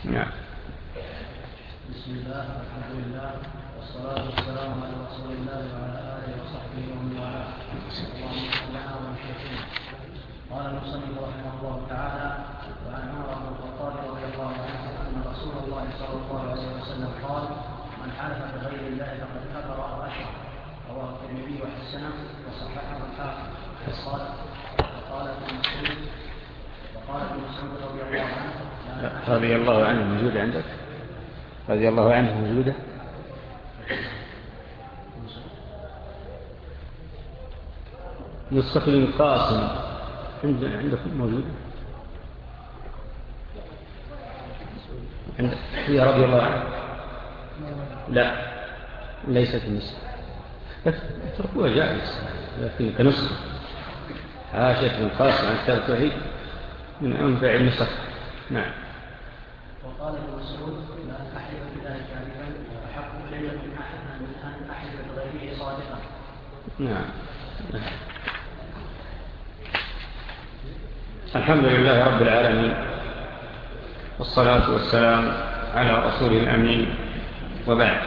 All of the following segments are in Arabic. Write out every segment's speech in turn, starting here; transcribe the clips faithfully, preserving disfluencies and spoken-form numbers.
نعم. بسم الله والحمد لله والصلاة والسلام على رسول الله وعلى آله وصحبه ومن والاه. اللهم صل على محمد. قال المصنف رحمه الله تعالى: وعن عمر بن الخطاب رضي الله عنه أن رسول الله صلى الله عليه وسلم قال: من حلف بغير الله فقد كفر أو أشرك. رواه الترمذي وحسنه وصححه الحاكم. قال وقال ابن مسعود وقال ابن مسعود رضي الله عنه: رضي الله عنه موجود عندك؟ رضي الله عنه موجودة؟ نسخة القاسم عندكم موجودة؟ هي رضي الله عنه؟ لا، ليست النسخة. اتركوها جائز، لكن كنسخة عاشت من القاسم عن كتاب التوحيد من أنفع النسخ. نعم. وقال ابن مسعود: لا أحلف بالله كاذبا أحق إلي من أن أحلف بغيره صادقا. نعم. الحمد لله رب العالمين، والصلاة والسلام على رسوله الأمين، وبعد.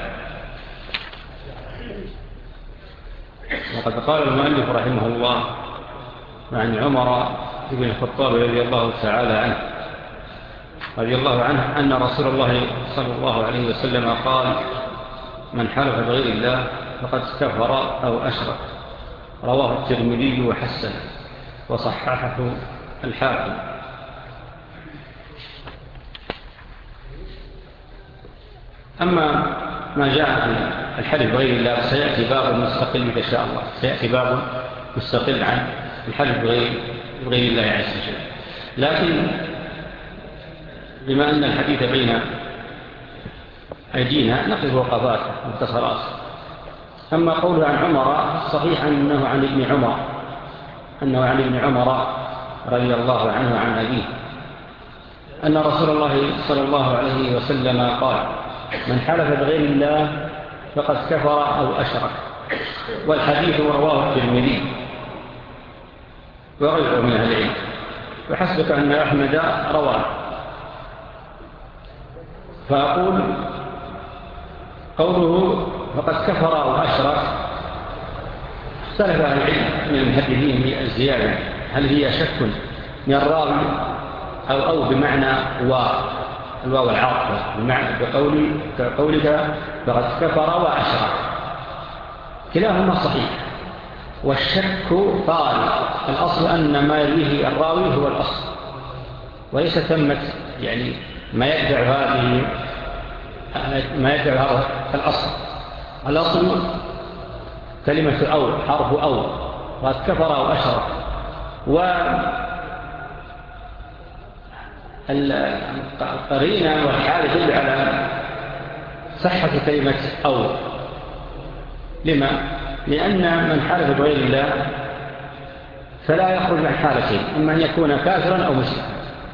وقد قال المؤلف رحمه الله عن عمر بن الخطاب رضي الله تعالى عنه رضي الله عنه أن رسول الله صلى الله عليه وسلم قال: من حلف بغير الله فقد كفر أو أشرك. رواه الترمذي وحسن وصححه الحاكم. أما ما جاء في الحلف بغير الله سيأتي باب مستقل إن شاء الله، سيأتي باب مستقل عن الحلف بغير, بغير الله عز وجل. لكن بما أن الحديث بين أيدينا نقف وقفات مختصرات. أما قوله عن عمر صحيح أنه عن ابن عمر أنه عن ابن عمر رضي الله عنه عن أبيه أن رسول الله صلى الله عليه وسلم قال: من حلف بغير الله فقد كفر أو أشرك. والحديث رواه الترمذي وغيره من أهل العلم، وحسبك أن أحمد رواه. فأقول قوله فقد كفر أو أشرك اختلف أهل العلم من المحدثين في الزيادة، هل هي شك من الراوي أو, أو بمعنى والواو العاطفة بمعنى بقول كقولك فقد كفر وأشرك، كلاهما صحيح. والشك طارئ، الأصل أن ما يرويه الراوي هو الأصل، وليس ثمة يعني ما يدفع هذه ما يدفع هذا الأصل. الأصل كلمة أو، حرف أو، وقد كفر أو أشرك. والقرينة والحال يدل على صحة كلمة أو. لما؟ لأن من حالف بغير الله فلا يخرج عن حالتين، إما أن يكون كافرا أو مشركا.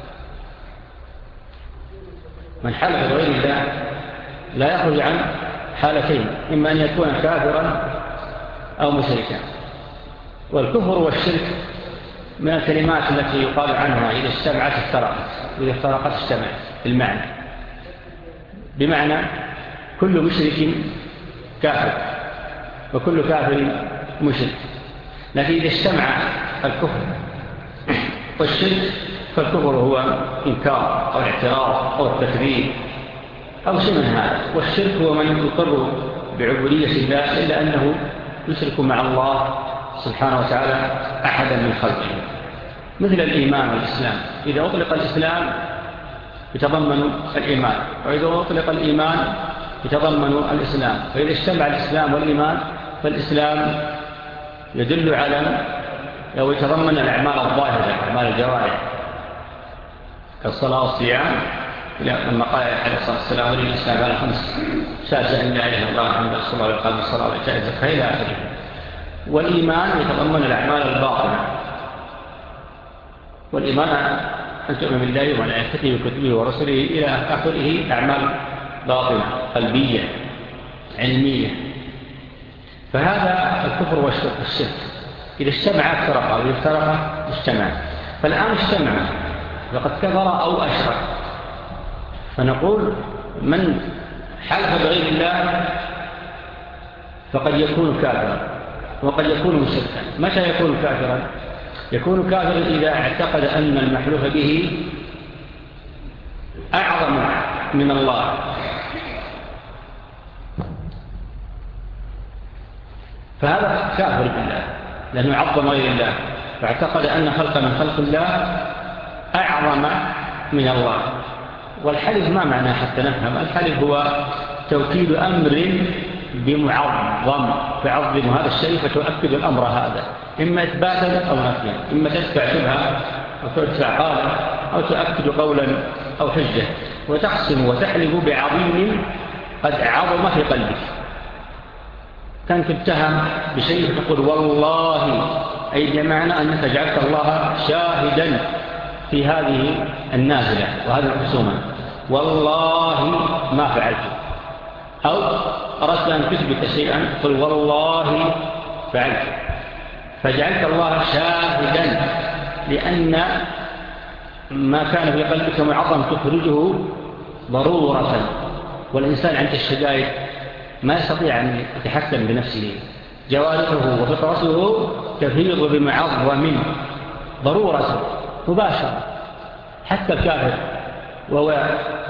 من حالف بغير الله لا يخرج عن حالتين، إما أن يكون كافرا أو مشركا. والكفر والشرك من الكلمات التي يقال عنها إذا اجتمعت افترقت، إذا افترقت اجتمعت المعنى، بمعنى كل مشرك كافر وكل كافر مشرك. لكن إذا اجتمع الكفر والشرك فالكفر هو إنكار أو اعتراض أو التكذيب أو شيء من هذا، والشرك هو من يقر بعبودية الله إلا أنه يشرك مع الله سبحانه وتعالى أحدا من خلقه، مثل الإيمان والإسلام. إذا أطلق الإسلام يتضمن الإيمان، وإذا أطلق الإيمان يتضمن الإسلام. فإذا اجتمع الإسلام والإيمان فالإسلام يدل على أو يتضمن الأعمال الظاهرة، أعمال الجوارح كالصلاة والصيام، لما قال عليه الصلاة والسلام: وللإسلام على خمس: شهادة أن لا إله إلا الله محمد رسول الله وإقام الصلاة وإيتاء الزكاة إلى آخره. والإيمان يتضمن الأعمال الباطنة، والإيمان أن تؤمن بالله وملائكته وكتبه ورسله إلى آخره، أعمال باطنة قلبية علمية. فهذا الكفر والشرك إذا اجتمع افترقا، وإذا افترقا اجتمع. فالآن اجتمع فقد كفر أو أشرك. فنقول من حلف بغير الله فقد يكون كافرا وقد يكون مشركا. متى يكون كافرا؟ يكون كافرا إذا اعتقد أن المحلوف به أعظم من الله، فهذا كافر بالله لأنه عظم غير الله، فاعتقد أن خلق من خلق الله أعظم من الله. والحلف ما معناه حتى نفهم؟ الحلف هو توكيد أمر بمعظم، فعظم هذا الشيء فتؤكد الأمر هذا، إما إثباتا أو نفيا، إما تدفع شبهة أو تدفع قالا أو تؤكد قولا أو حجة، وتقسم وتحلف بعظيم قد عظم في قلبك. كان تتهم بشيء تقول والله، أي بمعنى أنك جعلت الله شاهدا في هذه النازلة وهذه الخصومة، والله ما فعلته. أو أردت أن تثبت شيئا قل والله فعلته، فجعلت الله شاهدا، لأن ما كان في قلبك معظم تخرجه ضرورة، والإنسان عند الشدائد ما يستطيع أن يتحكم بنفسه، جوارحه وفطرته تفيض بمعظم ضرورة مباشرة. حتى الكافر وهو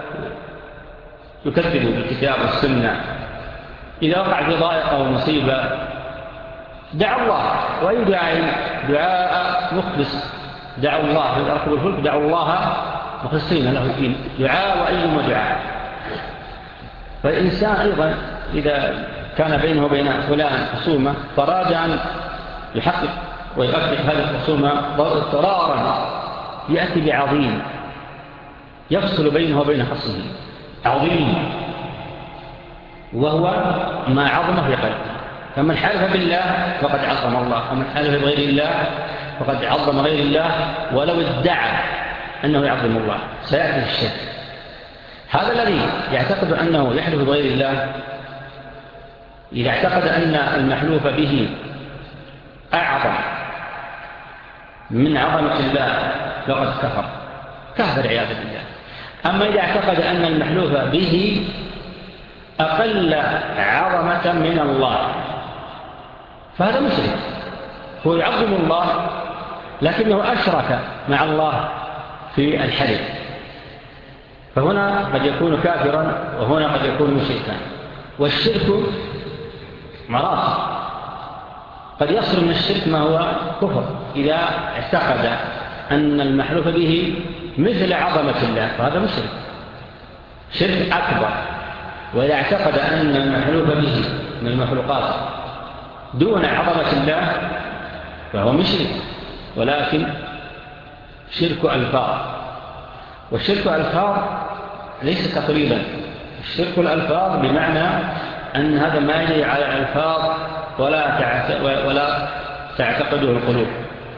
يكذب بالكتاب والسنة إذا وقع في ضائقة ومصيبة دعا الله، وأي دعاء دعاء مخلص، دعوا الله في أركب الفلك، دعوا الله مخلصين له الدين، دعاء وأيما دعاء. فالإنسان أيضا إذا كان بينه وبين فلان خصومة فراد أن يحقق ويغفق هذه الخصومة اضطرارا، يأتي بعظيم يفصل بينه وبين خصمه، عظيم وهو ما عظم في قلبه. فمن حلف بالله فقد عظم الله، ومن حلف بغير الله فقد عظم غير الله، ولو ادعى أنه يعظم الله سيأتي الشرك. هذا الذي يعتقد أنه يحلف بغير الله إذا اعتقد أن المحلوف به أعظم من عظمة الله فقد كفر كافر عياذا بالله. أما إذا اعتقد أن المحلوف به أقل عظمة من الله فهذا مشرك، هو يعظم الله لكنه أشرك مع الله في الحلف، فهنا قد يكون كافرا وهنا قد يكون مشركا. والشرك مراتب، قد يصل من الشرك ما هو كفر إذا اعتقد أن المحلوف به مثل عظمة الله فهذا مشرك، شرك أكبر. وإذا اعتقد أن المحلوف به من المخلوقات دون عظمة الله فهو مشرك، ولكن شرك ألفاظ. والشرك ألفاظ ليس تقريبا، الشرك الألفاظ بمعنى أن هذا ما يجري على الألفاظ ولا ولا تعتقده القلوب،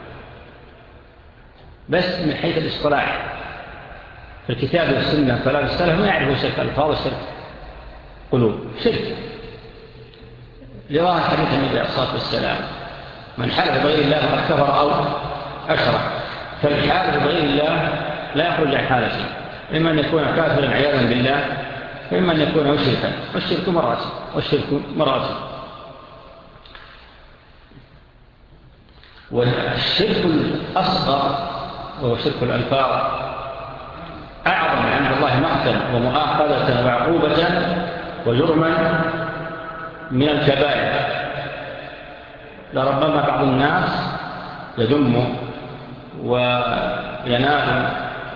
بس من حيث الاصطلاح في الكتاب والسنة فلا السلف ما يعرفوا شرك ألفاظ وشرك قلوب. شرك لظاهر حديث النبي عليه الصلاة والسلام من حلف بغير الله فقد كفر أو أشرك. فالحالف بغير الله لا يخرج عن حالته، إما أن يكون كافرا عياذا بالله، وإما أن يكون مشركا، والشرك مراتب والشرك مراتب. والشرك الأصغر وهو شرك الألفاظ أعظم عند الله مقتا ومؤاخذة وعقوبة وجرما من الكبائر. لربما بعض الناس يذم وينال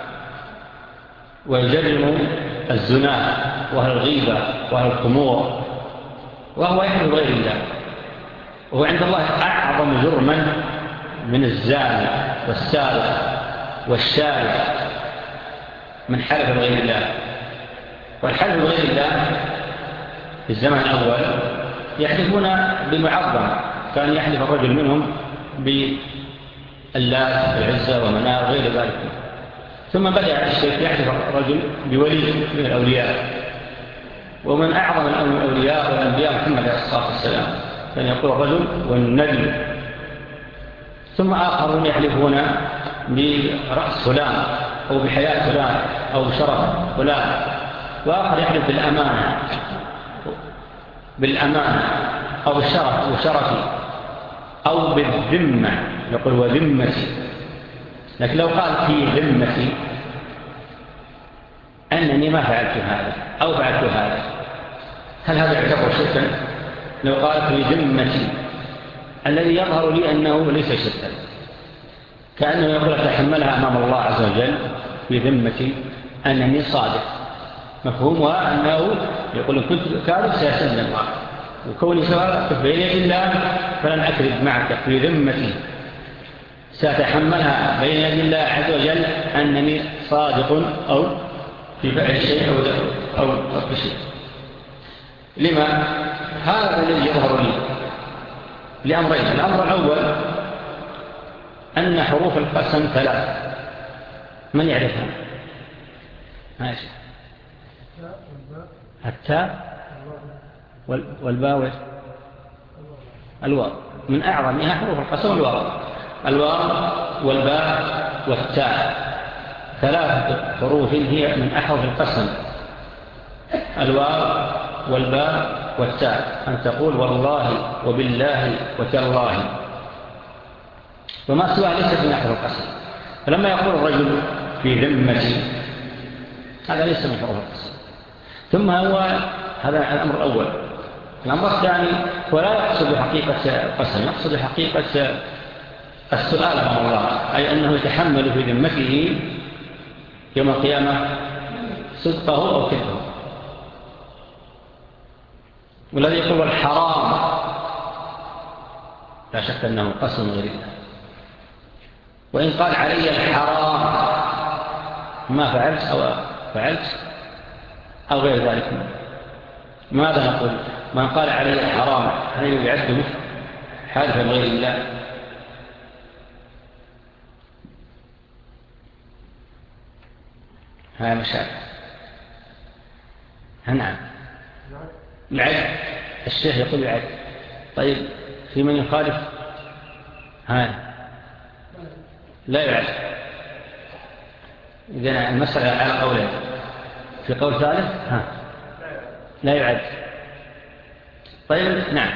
ويجرم الزنا وهو الغيبة وهو الخمور وهو يحلف غير الله، وهو عند الله أعظم جرما من الزاني والسارق والشارع من حلف بغير الله. والحلف بغير الله في الزمن الأول يحلفون بمعظم، كان يحلف الرجل منهم باللات والعزة ومنار وغير ذلك. ثم بدأ الشيخ يحلف الرجل بولي من الأولياء، ومن أعظم الأولياء والأنبياء محمد عليه الصلاة والسلام كان يقول الرجل والنبي. ثم آخرون يحلفون برأس فلان أو بحياة فلان أو بشرف فلان وآخر يحلف بالأمانة بالأمانة أو بالشرف وشرفي أو بالذمة، يقول وذمتي. لكن لو قال في ذمتي أنني ما فعلت هذا أو فعلت هذا، هل هذا يعتبر شركا؟ لو قال في ذمتي الذي يظهر لي أنه ليس شركا، كأنه يقول أتحملها أمام الله عز وجل في ذمتي أنني صادق، مفهومها أنه يقول إن كنت كاذب سيسلم، وكوني سواء بين يد الله فلن أكذب معك في ذمتي، سأتحملها بين يد الله عز وجل أنني صادق أو في فعل شيء أو, أو ترك شيء. لما؟ هذا الذي يظهر لي لأمرين. الأمر الأول أن حروف القسم ثلاث، من يعرفها؟ ماشي. التاء والباء الواو، من أعظمها حروف القسم الواو، الواو والباء والتاء، ثلاث حروف هي من أحرف القسم، الواو والباء والتاء، أن تقول والله وبالله وتالله، وما سواها ليست من أحرف القسم. فلما يقول الرجل في ذمتي هذا ليس من حروف القسم. ثم هو هذا الأمر الأول. الأمر الثاني ولا يقصد حقيقة القسم، يقصد حقيقة السؤال أمام الله، أي أنه يتحمل في ذمته يوم القيامة صدقه أو كذبه. والذي يقول الحرام لا شك أنه قسم غير الله، وإن قال علي الحرام ما فعلت أو فعلت أو غير ذلك، ماذا نقول؟ من قال علي الحرام هل يعد حالفا غير الله؟ هذا مشاكل. نعم يعد، الشيخ يقول يعد. طيب في من يخالف؟ هذا لا يعد. إذن المسألة على قولين، في قول ثالث ها لا يعد. طيب نعم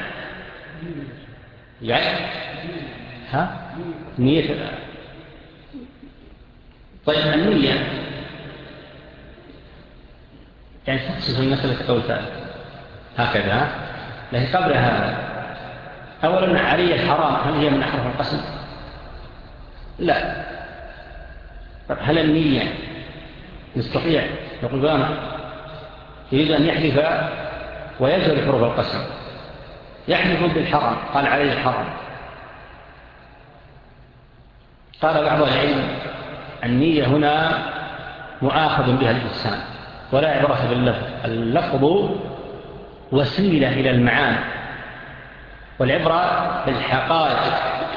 يعد ها نية. طيب النية يعني تقصد في مسألة قول ثالث هكذا، لكن قبل هذا أولا علي الحرام هل هي من أحرف القسم؟ لا. طب هل النية يستطيع يقول بانا يريد أن يحلف ويجهل حروف القسم، يحلف بالحرام، قال عليه الحرام. قال بعض العلم النية هنا مؤاخذ بها الإنسان ولا عبرة باللفظ، اللفظ وسيلة إلى المعاني، والعبرة بالحقائق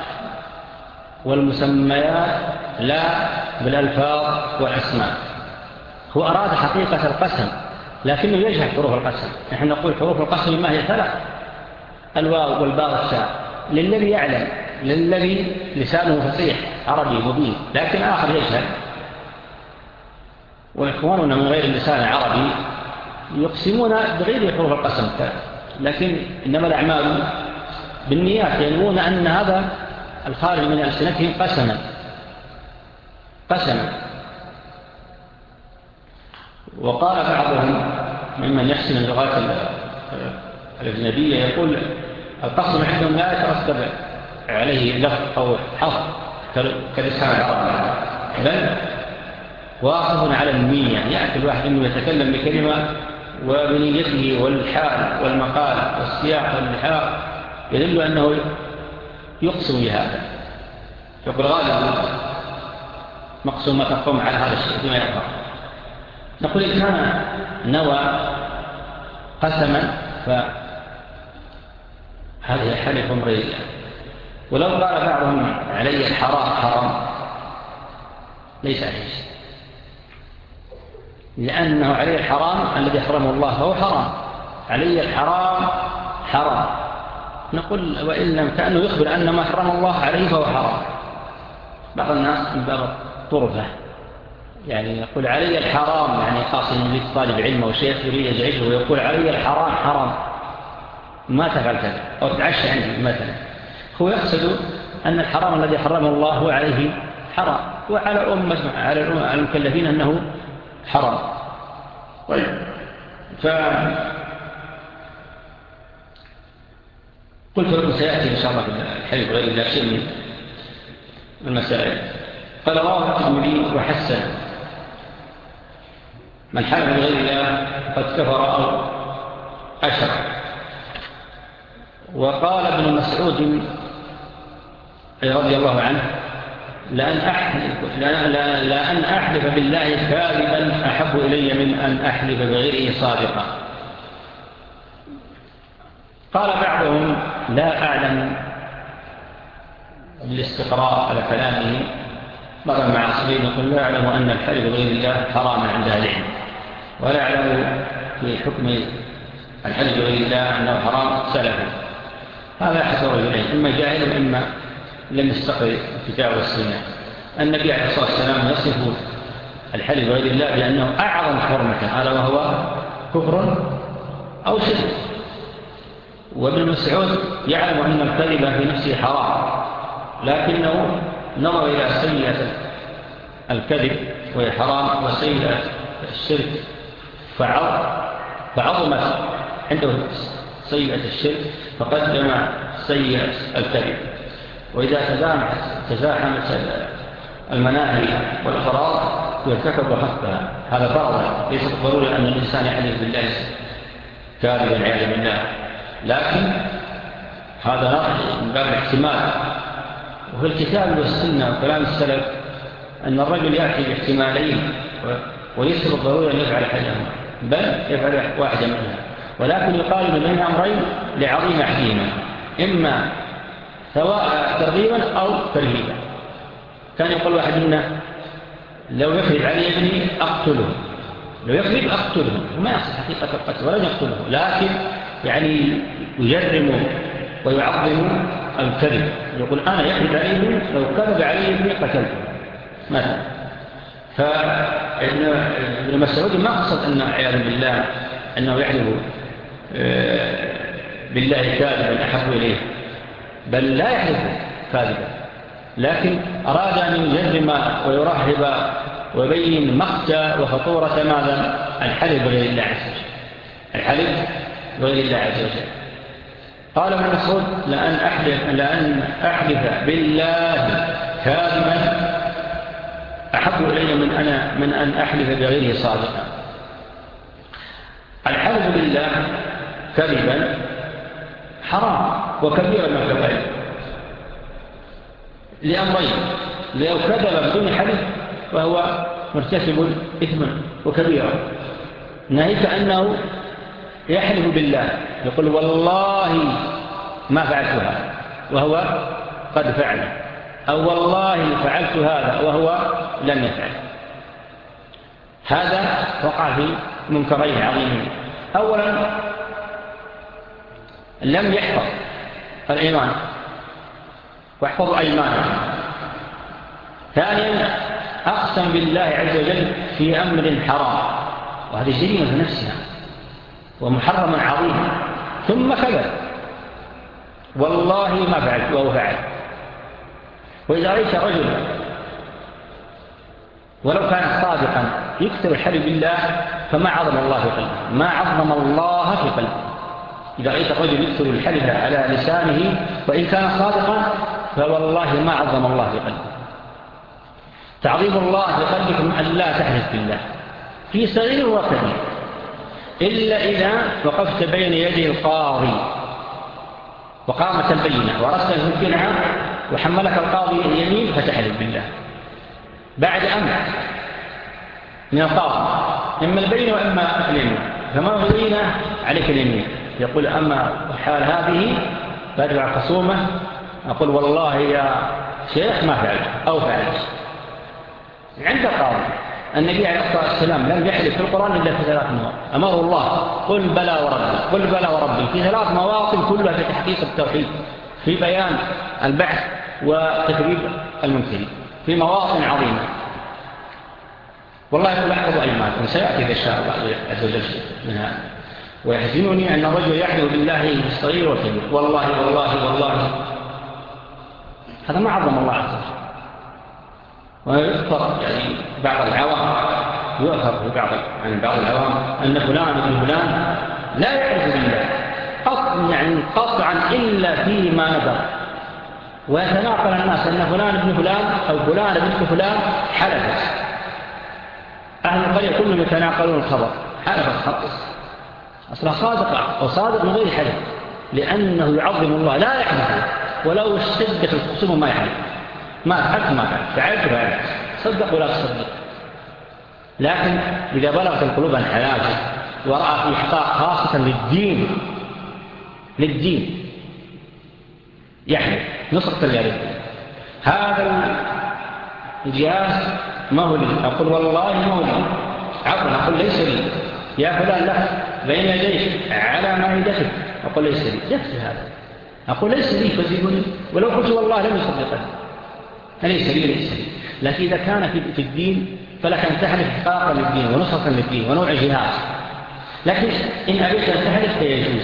والمسميات لا بالألفاظ والأسماء. هو أراد حقيقة القسم لكنه يجهل حروف القسم. نحن نقول حروف القسم ما هي ثلاث، الواو والباء والتاء، للذي يعلم، للذي لسانه فصيح عربي مبين، لكن آخر يجهل. وإخواننا من غير اللسان العربي يقسمون بغير حروف القسم، لكن إنما الأعمال بالنيات، ينوون أن هذا الخارج من ألسنتهم قسما قسما. وقال بعضهم ممن يحسن اللغات الأجنبية يقول القسم عندهم لا يترتب عليه لفظ أو حرف كلسان العرب، بل واقف على النية. يأتي الواحد أنه يتكلم بكلمة وبنيته والحال والمقال والسياق واللحاق يدل أنه يقسم بهذا. يقول غالبا مقسومة تقوم على هذا الشيء بما يظهر. نقول إن كان نوى قسما فهذه حلف غيرية. ولو قال بعضهم علي الحرام حرام ليس عليه شيء، لأنه عليه الحرام الذي حرمه الله فهو حرام، عليه الحرام حرام. نقول وإن لم كأنه يخبر أن ما حرم الله عليه فهو حرام. بعض الناس من باب الطرفة يعني يقول علي الحرام، يعني خاصة يريد طالب علم أو شيخ يريد يزعجه ويقول علي الحرام حرام ما تفعل كذا أو تعشى عندي مثلا. هو يقصد أن الحرام الذي حرمه الله هو عليه حرام، وعلى الأمة على الأمة على المكلفين أنه حرام. طيب، فقلت لكم سيأتي إن شاء الله الحديث غير الله شيء من المسائل. قال رواه الترمذي وحسن: من حلف بغير الله قد كفر أو أشرك. وقال ابن مسعود رضي الله عنه: لأن أحلف, لأن أحلف بالله كاذبا أحب إلي من أن أحلف بغيره صادقا. قال بعضهم: لا أعلم بالاستقراء على كلامه مرة مع أصلين يقول: لا أعلم أن الحلف بغير الله حراما عند أهل العلم، ولا أعلم في حكم الحلف بغير الله أنه حرام سلفا. هذا حسب رجلين: إما جاهل وإما لم يستقر الكتاب والسنة. النبي عليه الصلاة والسلام يصف الحلف بغير الله بأنه أعظم حرمة، ألا وهو كفر أو شرك. وابن مسعود يعلم أن الكذب في نفسه حرام، لكنه نظر إلى سيئة الكذب وهي حرام وسيئة الشرك فعظمت عنده سيئة الشرك فقدم سيئة الكذب. وإذا تزاحمت المناهي والأغراض يرتكب خفها. هذا فرضا، ليس ضروري أن الإنسان يحلف بالله كاذبا والعياذ بالله، لكن هذا من باب الاحتمال. وفي الكتاب والسنة وكلام السلف أن الرجل يأتي باحتمالين وليس بالضروري أن يفعل أحدهما، بل يفعل واحدا منها، ولكن يقارن بين أمرين لعظيم أحدهما، إما سواء ترغيبا أو ترهيبا. كان يقول واحد منا: لو يكذب علي ابني أقتله، لو يكذب أقتله، وما يصل حقيقة القتل ولا يقتله، لكن يعني يجرم ويعظم الكذب. يقول: أنا يكذب علي ابني، لو كذب علي ابني قتلته مثلا. فابن مسعود ما قصد أن عياذ بالله أنه يحلف بالله كاذبا أحب إليه، بل لا يحلف كاذبا، لكن أراد أن يجرم ويرهب ويبين مقتى وخطورة ماذا؟ الحلف بغير الله عز وجل، الحلف بغير الله عز وجل. قال ابن مسعود: لأن أحلف, لأن أحلف بالله كاذبا أحب إلي من, أنا من أن أحلف بغيره صادقا. الحلف بالله كذبا حرام وكبيرا من الكبائر لأمرين: لو كذب بدون حلف فهو مرتكب إثما وكبيرا، ناهيك أنه يحلف بالله يقول: والله ما فعلتها وهو قد فعل، أو والله فعلت هذا وهو لم يفعل. هذا وقع في منكرين عظيمين: أولا لم يحفظ الإيمان واحفظوا أيمانه. ثانيا أقسم بالله عز وجل في أمر حرام، وهذه جريمة في نفسها ومحرم عظيم، ثم كذب: والله ما فعلت وهو فعل. وإذا رأيت رجلا ولو كان صادقا يكثر الحلف بالله فما عظم الله في قلبه، ما عظم الله في قلبه. إذا رأيت الرجل يكثر الحلف على لسانه وإن كان صادقا فوالله ما عظم الله في قلبه. تعظيم الله في قلبك من أن لا تحلف بالله في صغير وكبير، إلا إذا وقفت بين يدي القاضي وقامت البينة وأردت أن تمكنها وحملك القاضي اليمين فتحلف بالله بعد أمر من القاضي، إما البينة وإما اليمين، فما بينة عليك اليمين. يقول: أما الحال هذه فأدفع خصومة، أقول: والله يا شيخ ما فعلت أو فعلت عند القاضي. النبي عليه الصلاة والسلام لم يحلف في القرآن إلا في ثلاث مواطن، أمر الله: قل بلى وربي، قل بلى وربي، في ثلاث مواطن كلها في تحقيق التوحيد، في بيان البحث وتكذيب المنكرين، في مواطن عظيمة. والله يقول احفظ أيمانكم، سيأتي إذا شاء الله عز وجل من هذا. ويحزنني أن الرجل يحلف بالله الصغير والكبير، والله والله والله، هذا ما عظم الله عز وجل. ويذكر يعني بعض العوام، يؤثر في بعض عن بعض العوام أن فلان ابن فلان لا يعرف بالله قط يعني قطعا إلا فيما نذر، ويتناقل الناس أن فلان ابن فلان أو فلان ابن فلان حلف. أهل القرية كلهم يتناقلون الخبر، حلف الخبر أصلا صادق، وصادق من غير حلف، لأنه يعظم الله لا يحلف، ولو اشتدت الخصوم ما يحلف، ما فعلت ما فعلت، فعلت فعلت، صدق ولا تصدق. لكن إذا بلغت القلوب عن حلاجه ورأى في إحقاق خاصة للدين للدين يحلف نصرة للدين، هذا الجهاز ما هو لي، أقول والله ما هو لي، عفوا أقول ليس لي، يا فلان لك بين يديك على مائدتك، أقول ليس لي، يكفي هذا، أقول ليس لي فزيبني، ولو قلت والله لم يصدقني، ليس لي ليس لي. لكن إذا كان في الدين فلك أن تحلف إحقاقا للدين ونصرة للدين ونوع جهاز. لكن إن أبيت أن تحلف فيجوز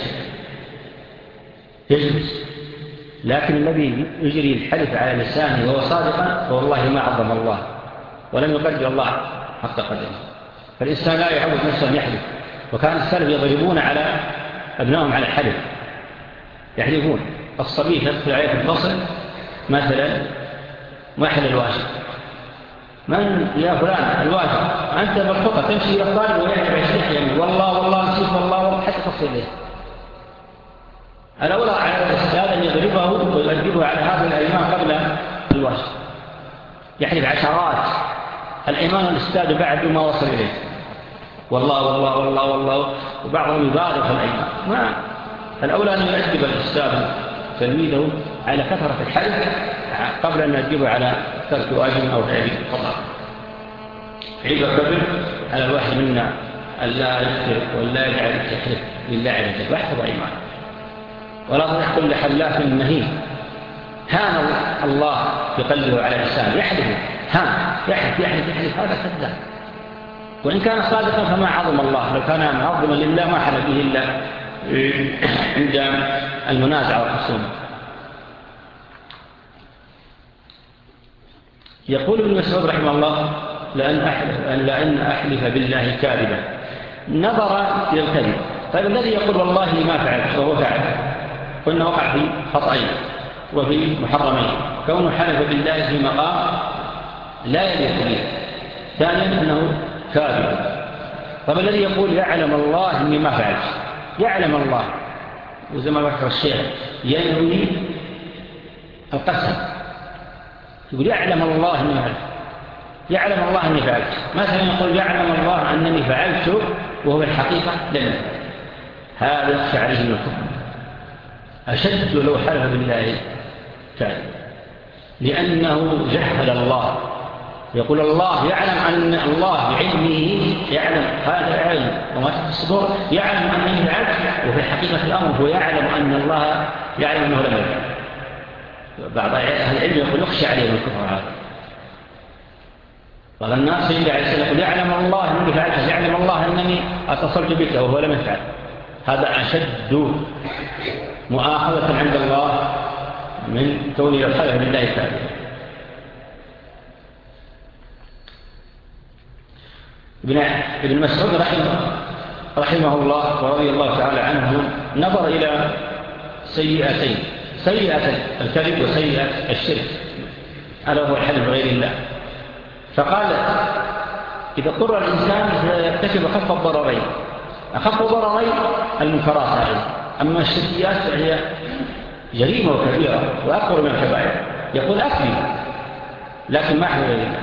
يجوز، لكن الذي يجري الحلف على لسانه وهو صادقا فوالله ما عظم الله ولم يقدر الله حق قدره. فالإنسان لا يعود نفسه أن يحلف، وكان السلف يضربون على أبنائهم على الحلف، يحلفون. الصبي تدخل عليه في الفصل مثلا محل الواجب، من يا فلان الواجب، أنت بالخطة تمشي إلى الطالب ويحلف عشرين يمين، والله والله نسيت والله والله حتى تصل إليه. الأولى على الأستاذ أن يضربه ويؤدبه على هذه الأيمان قبل الواجب، يحلف عشرات الأيمان الأستاذ بعد ما وصل إليه، والله والله والله والله، وبعضهم يبالغ في الأيمان. ما الأولى أن يؤدب الأستاذ تلميذه على كثرة الحلف قبل أن يؤدبه على ترك واجب أو فعل خطأ. عيب كبير على الواحد منا أن لا يكفر ولا يجعل يحلف لله عز وجل، واحفظ أيمانه ولا تطع كل حلاف مهين. هان الله بقلبه على لسانه، يحلف هان يحلف يحلف يحلف، هذا كذاب. وإن كان صادقا فما عظم الله، لو كان معظما لله ما حلف به إلا عند المنازعة والخصومة. يقول ابن مسعود رحمه الله لأن أحلف, لأن أحلف بالله كاذبا، نظر إلى الكذب. طيب الذي يقول والله ما فعل وهو فعل، قلنا وقع في خطأين وفي محرمين، كونه حلف بالله في مقام لا يليق به. ثانيا أنه كاذب. طيب الذي يقول يعلم الله إني ما فعلت، يعلم الله، وزي ما ذكر الشيخ ينوي القسم، يقول يعلم الله أني فعلت، يعلم الله أني فعلت. مثلا يقول يعلم الله أنني فعلت وهو الحقيقة لم يفعل، هذا يخشى عليه من الكفر أشد لو حلف بالله تعالى، لأنه جهل الله. يقول الله يعلم أن الله بعلمه يعلم هذا علم وما تحت الصدور، يعلم أنني فعلت وفي حقيقة الأمر هو يعلم أن الله يعلم أنه لم يفعل. بعض أهل العلم يقول يخشى عليه من الكفر هذا. قال الناس يقول يعلم الله أنني فعلت، يعلم الله أنني اتصلت بك وهو لم يفعل، هذا أشد مؤاخذة عند الله من كون الحلف بالله تعالى. ابن مسعود رحمه, رحمه الله ورضي الله تعالى عنه نظر إلى سيئتين، سيئة الكذب وسيئة الشرك، ألا هو الحلف بغير الله. فقال إذا اضطر الإنسان يرتكب أخف الضررين، أخف الضررين المنكرات هذه، أما الشركيات فهي جريمة وكبيرة وأكبر من الكبائر. يقول أكلي لكن ما حول الله.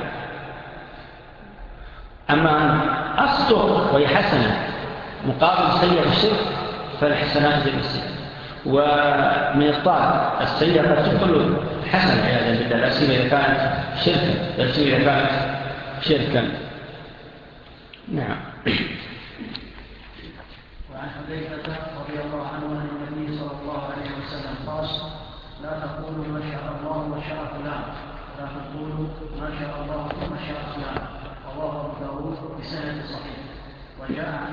أما أصدق وهي حسنة مقابل سيئة الشرك فالحسنات زي السيئة. ومن الطاعة السيئة قد تدخل حسنة عياذا بالله، لا سيما إذا كانت شركا، لا سيما إذا كانت شركا. نعم. وعن حذيفة رضي الله عنه أن النبي صلى الله عليه وسلم قال: لا تقولوا ما شاء الله وشاء فلان، لا تقولوا ما شاء الله ثم شاء فلان. رواه أبو داود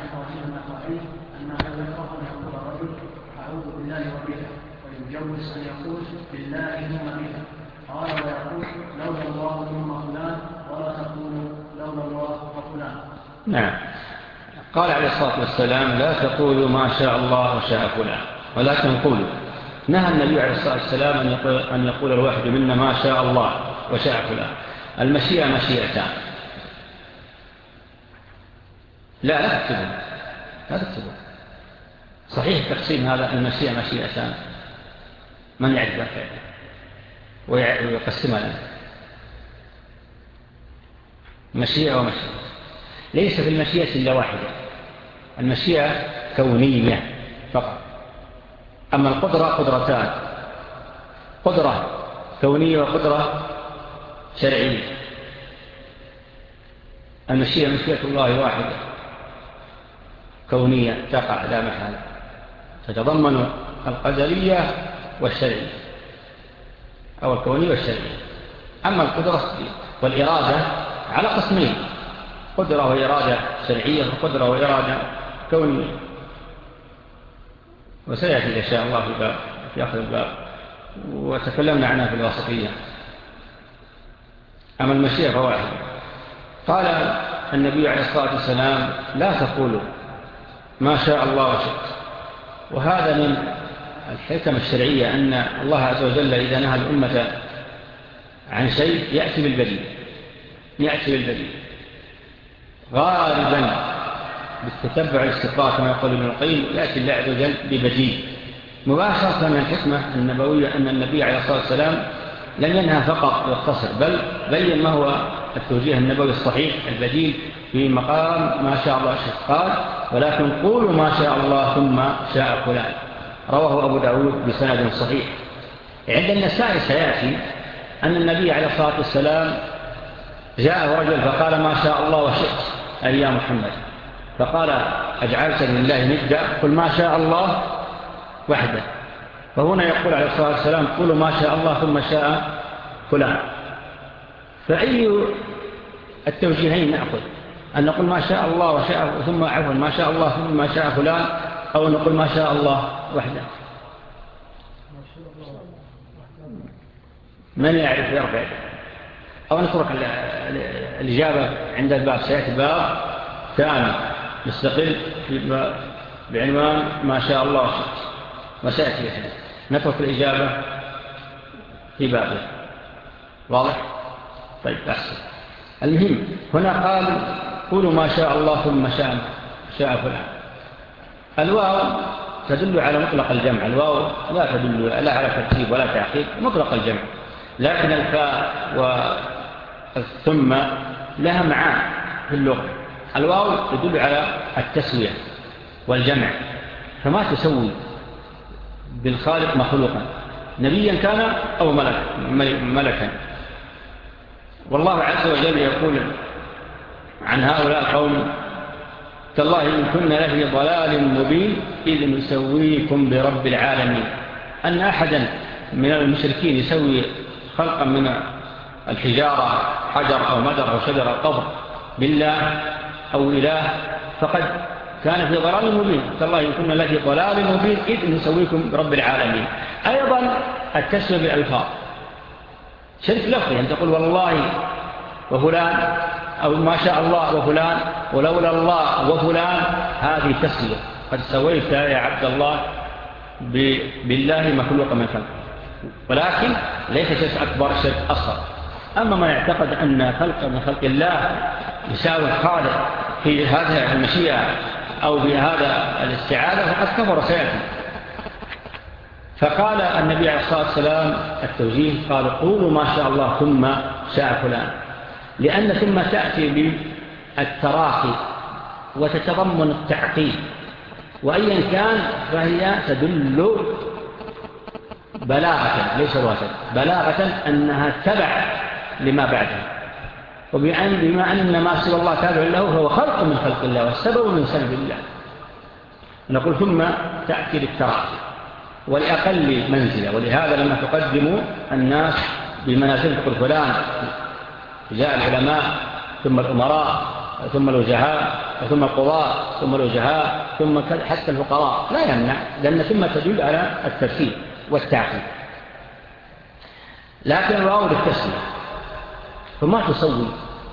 إبراهيم النخعي أنه يكره أن يقول الرجل أعوذ بالله وبك، ويجوز أن يقول بالله ثم بك. قال ويقول لولا الله ثم فلان، ولا تقول لولا الله وفلان. نعم. قال عليه الصلاة والسلام لا تقولوا ما شاء الله وشاء فلان ولكن قولوا. نهى النبي عليه الصلاة والسلام أن يقول, أن يقول الواحد منا ما شاء الله وشاء فلان. المشيئة مشيئتان. لا لا تكتبوا لا تكتبوا صحيح تقسيم هذا المشيئة مشيئتان، من يعرف ذلك ويقسمها لنا. مشيئة ومشيئة، ليس في المشيئة إلا واحدة، المشيئة كونية فقط، أما القدرة قدرتان، قدرة كونية وقدرة شرعية. المشيئة مشيئة الله واحدة كونية تقع لا محالة، تتضمن القدرية والشرعية أو الكونية والشرعية. أما القدرة والإرادة على قسمين، قدرة وإرادة شرعية وقدرة وإرادة كونية، وسيأتي إن شاء الله في, باب في آخر الباب وتكلمنا عنها في الواسطية. أما المشيئة فواحد. قال النبي عليه الصلاة والسلام لا تقولوا ما شاء الله وشئت، وهذا من الحكم الشرعية أن الله عز وجل إذا نهى الأمة عن شيء يأتي بالبديل، يأتي بالبديل غالبا بالتتبع الاستقراء كما يقول ابن القيم، يأتي الله عز وجل ببديل مباشرة. من الحكمة النبوية أن النبي عليه الصلاة والسلام لم ينهى فقط واقتصر، بل بين ما هو التوجيه النبوي الصحيح البديل في مقام ما شاء الله شيء. قال ولكن قولوا ما شاء الله ثم شاء فلان، رواه أبو داود بسند صحيح. عند النسائي سيأتي أن النبي عليه الصلاة والسلام جاء رجل فقال ما شاء الله وشئت أي يا محمد، فقال أجعلت لله ندا، قل ما شاء الله وحده. فهنا يقول عليه الصلاة والسلام قولوا ما شاء الله ثم شاء فلان. فأي التوجيهين نأخذ؟ أن نقول ما شاء الله وشاء ثم عفوا ما شاء الله ثم شاء فلان، أو نقول ما شاء الله وحده؟ من يعرف يرفع؟ أو نترك الإجابة عند الباب، سيأتي باب ثاني مستقل بعنوان ما شاء الله وشئت وسيأتي به، نترك الإجابة في بابه. واضح؟ طيب أحسن. المهم هنا قال قولوا ما شاء الله ثم شاء شاء فلان. الواو تدل على مطلق الجمع، الواو لا تدل لا على ترتيب ولا تعقيب، مطلق الجمع. لكن الفاء والثم لها معان في اللغة. الواو تدل على التسوية والجمع، فما تسوي بالخالق مخلوقا، نبيا كان أو ملك ملكا. والله عز وجل يقول عن هؤلاء القوم تالله إن كنا لفي ضلال مبين إذ نسويكم برب العالمين. أن أحدا من المشركين يسوي خلقا من الحجارة حجر أو مدر أو شجر أو قبر بالله أو إله فقد كان في ضلال مبين. تالله إن كنا لفي ضلال مبين إذ نسويكم برب العالمين. أيضا التسوية بالألفاظ شرك لفظي، أن تقول والله وفلان أو ما شاء الله وفلان ولولا الله وفلان، هذه تسوية. قد سويت يا عبد الله بالله مخلوق من خلق، ولكن ليس شرك أكبر، شرك أصغر. أما من يعتقد أن خلق من خلق الله يساوي الخالق في هذه المشيئة أو في هذا الاستعاذة فقد كفر سيأتي. فقال النبي عليه الصلاة والسلام التوجيه قال قولوا ما شاء الله ثم شاء فلان، لأن ثم تأتي بالتراخي وتتضمن التعقيب، وأيا كان فهي تدل بلاغة ليس لغة، بلاغة أنها تبع لما بعدها، وبما أن ما سوى الله تابع له فهو خلق من خلق الله والسبب من سبب الله. نقول ثم تأتي بالتراخي والأقل منزلة، ولهذا لما تقدموا الناس بمنازل تقول فلان جاء العلماء ثم الأمراء ثم الوجهاء ثم القضاء ثم الوجهاء ثم حتى الفقراء لا يمنع، لأن ثم تدل على الترتيب والتعقيد. لكن الواو للتسمية، فما تسوي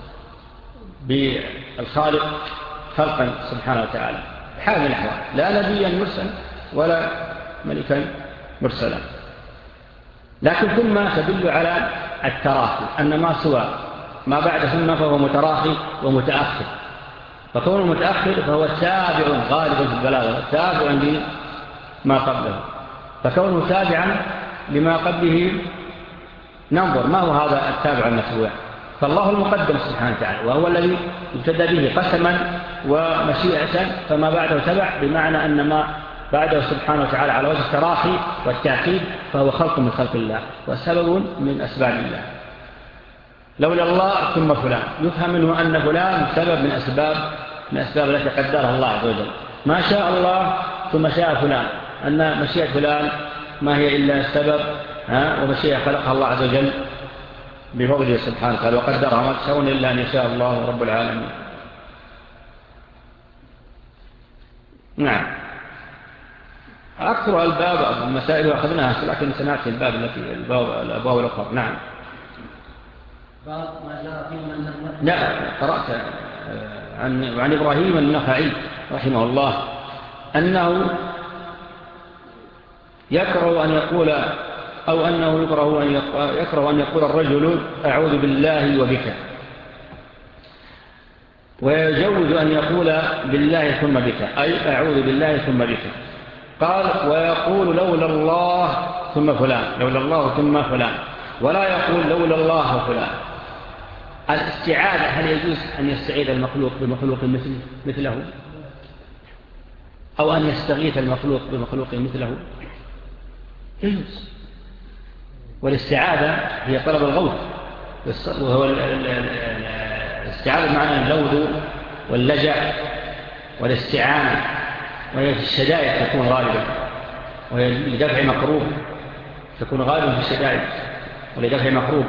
بالخالق خلقا سبحانه وتعالى حال من الأحوال، لا نبيا مرسلا ولا ملكا مرسلا. لكن ثم تدل على التراخي، أن ما سوى ما بعد ثم فهو متراخي ومتأخر، فكونه متأخر فهو تابع غالبا في البلاغة، تابع لما قبله، فكونه تابعا لما قبله ننظر ما هو هذا التابع المتبوع. فالله المقدم سبحانه وتعالى وهو الذي ابتدى به قسما ومشيئة، فما بعده تبع، بمعنى أن ما بعده سبحانه وتعالى على وجه التراخي والتأكيد فهو خلق من خلق الله وسبب من أسباب الله. لولا الله ثم فلان، يفهم منه أن فلان سبب من أسباب من أسباب التي قدرها الله عز وجل. ما شاء الله ثم شاء فلان، أن مشيئة فلان ما هي إلا السبب، ومشيئة خلقها الله عز وجل بفضله سبحانه وتعالى، وقدرها ما تشاءون إلا أن يشاء الله رب العالمين. نعم، أكثر الباب المسائل أخذناها، لكن سمعت الباب التي الأبواب الأخرى. نعم. لا، قرأت عن, عن إبراهيم النخعي رحمه الله أنه يكره أن يقول أو أنه يكره أن يكره أن يقول الرجل أعوذ بالله وبك، ويجوز أن يقول بالله ثم بك، أي أعوذ بالله ثم بك. قال ويقول لولا الله ثم فلان، لولا الله ثم فلان، ولا يقول لولا الله وفلان. الاستعاذة هل يجوز أن يستعيذ المخلوق بمخلوق مثله, مثله أو أن يستغيث المخلوق بمخلوق مثله؟ يجوز. والاستعاذة هي طلب الغوث، وهو الاستعاذة معنى اللوذ واللجأ والاستعانة، وهي في الشدائد تكون غالبا، وهي لدفع مكروه تكون غالبا في الشدائد ولدفع مكروه.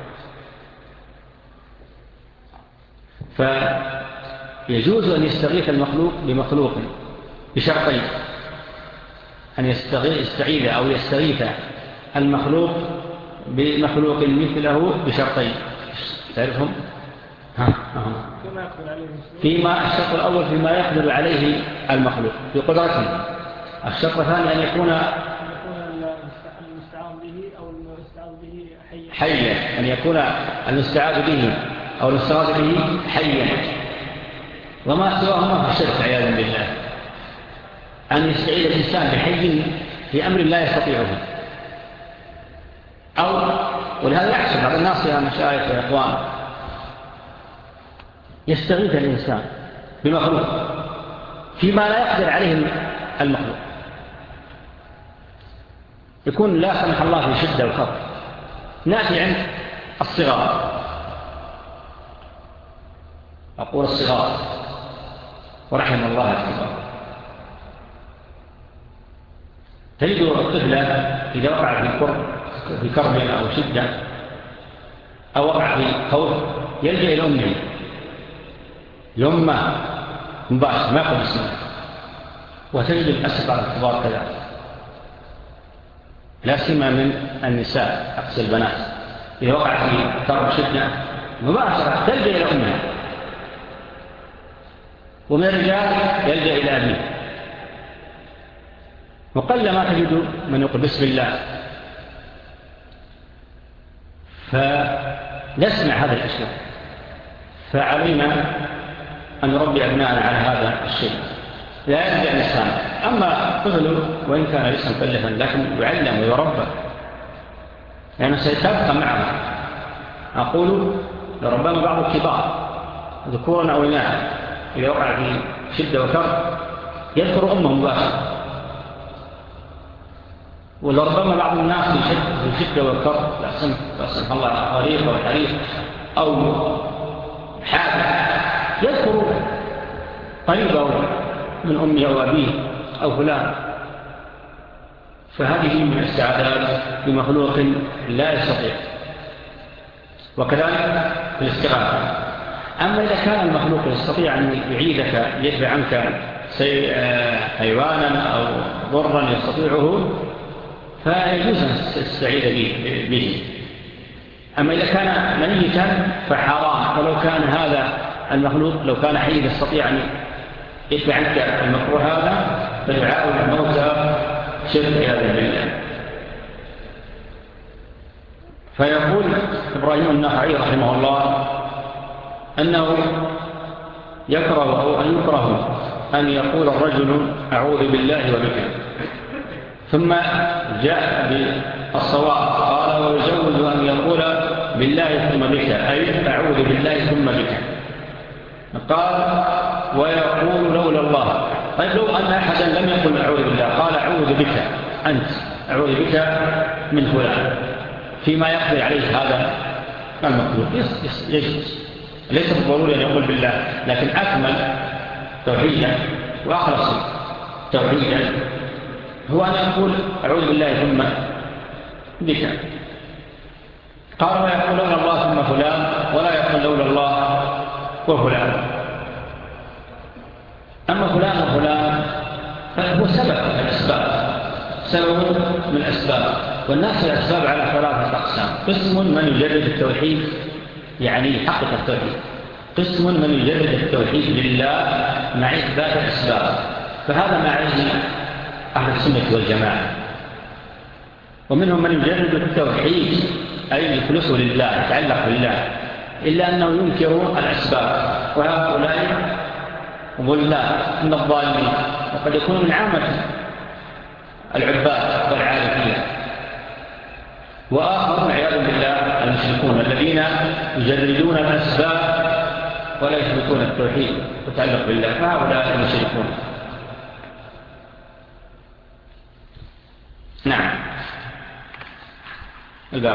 فيجوز أن يستغيث المخلوق بمخلوق بشرطين: أن يستعيذ أو يستغيث المخلوق بمخلوق مثله بشرطين، تعرفهم؟ ها ها. فيما الشرط الأول فيما يقدر عليه المخلوق بقدرته، الشرط الثاني أن يكون المستعاذ به أو المستعاذ به حيا، حيا أن يكون المستعاذ به أو المستعاذ به حيا. وما سواهما في الشرك عياذا بالله، أن يستعيذ الإنسان بحي في أمر لا يستطيعه، أو ولهذا يحصل بعض الناس يا مشايخ يا إخوان يستغيث الإنسان بمخلوق فيما لا يقدر عليه المخلوق، يكون لا سمح الله في شدة وخطر. نأتي عند الصغار، أقول الصغار ورحم الله الكبار. تجد الطفل إذا وقع في كرب في كرب أو شدة أو وقع في خوف يلجأ إلى أمه، يمه مباشر ما يقول بسمه. وتجد الأسف على الكبار كذلك، لا سيما من النساء أقصى البنات، إذا وقع في كرب شدة مباشرة تلجأ إلى أمها، ومن الرجال يلجأ إلى أبيه. وقل ما تجد من يقول بسم الله. فنسمع هذا الأشياء، فعلينا أن نربي أبناءنا على هذا الشيء، لا يلجأ الإنسان. أما الطفل وإن كان ليس مكلفا لكن يعلم ويربى، لأنه سيتبقى معه. أقول لربما بعض الكبار ذكورا أو إناثا إذا وقع في شدة وكرب يذكر أمه مباشرة، ولربما بعض الناس في شدة والكرب لا سمح الله غريق أو حريق أو حادث يذكر قريبه من أمه أو أبيه أو فلان. فهذه من السعادات بمخلوق لا يستطيع. وكذلك في الاستغاثة. أما إذا كان المخلوق يستطيع أن يعيدك يدفع عنك حيوانا أو ضرا يستطيعه فيجوز أن تستعيد به. أما إذا كان ميتا فحرام، ولو كان هذا المخلوق لو كان حي يستطيع أن يدفع عنك المكروه هذا فدعاء الموتى شرك هذا بالله. فيقول إبراهيم النخعي رحمه الله أنه يكره أو أن يكره أن يقول الرجل أعوذ بالله وبك، ثم جاء بالصواب قال ويجوز أن يقول بالله ثم بك، أي أعوذ بالله ثم بك. قال ويقول لولا الله. طيب لو أن أحدا لم يقل أعوذ بالله، قال أعوذ بك أنت، أعوذ بك من فلان، فيما يقضي عليه هذا المطلوب يجوز، ليس بالضروري أن يقول بالله، لكن أكمل توحيدا وأخلص توحيدا هو أن يقول أعوذ بالله ثم بك. قال ويقول لولا الله ثم فلان، ولا يقول لولا الله وفلان. أما فلان وفلان فهو سبب من الأسباب، سبب من الأسباب، والناس الأسباب على ثلاثة أقسام: قسم من يجرد التوحيد يعني حقق التوحيد، قسم من يجرد التوحيد لله مع إثبات الأسباب، فهذا ما عليه أهل السنة والجماعة. ومنهم من يجرد التوحيد أي يخلصه لله، يتعلق بالله، إلا أنه ينكر الأسباب، وهؤلاء ضلال من الظالمين، وقد يكون من عامة العباد والعارفين. وآخر والعياذ بالله المشركون الذين يجردون الأسباب ولا يثبتون التوحيد وتعلق بالله، فهؤلاء المشركون. نعم. الباب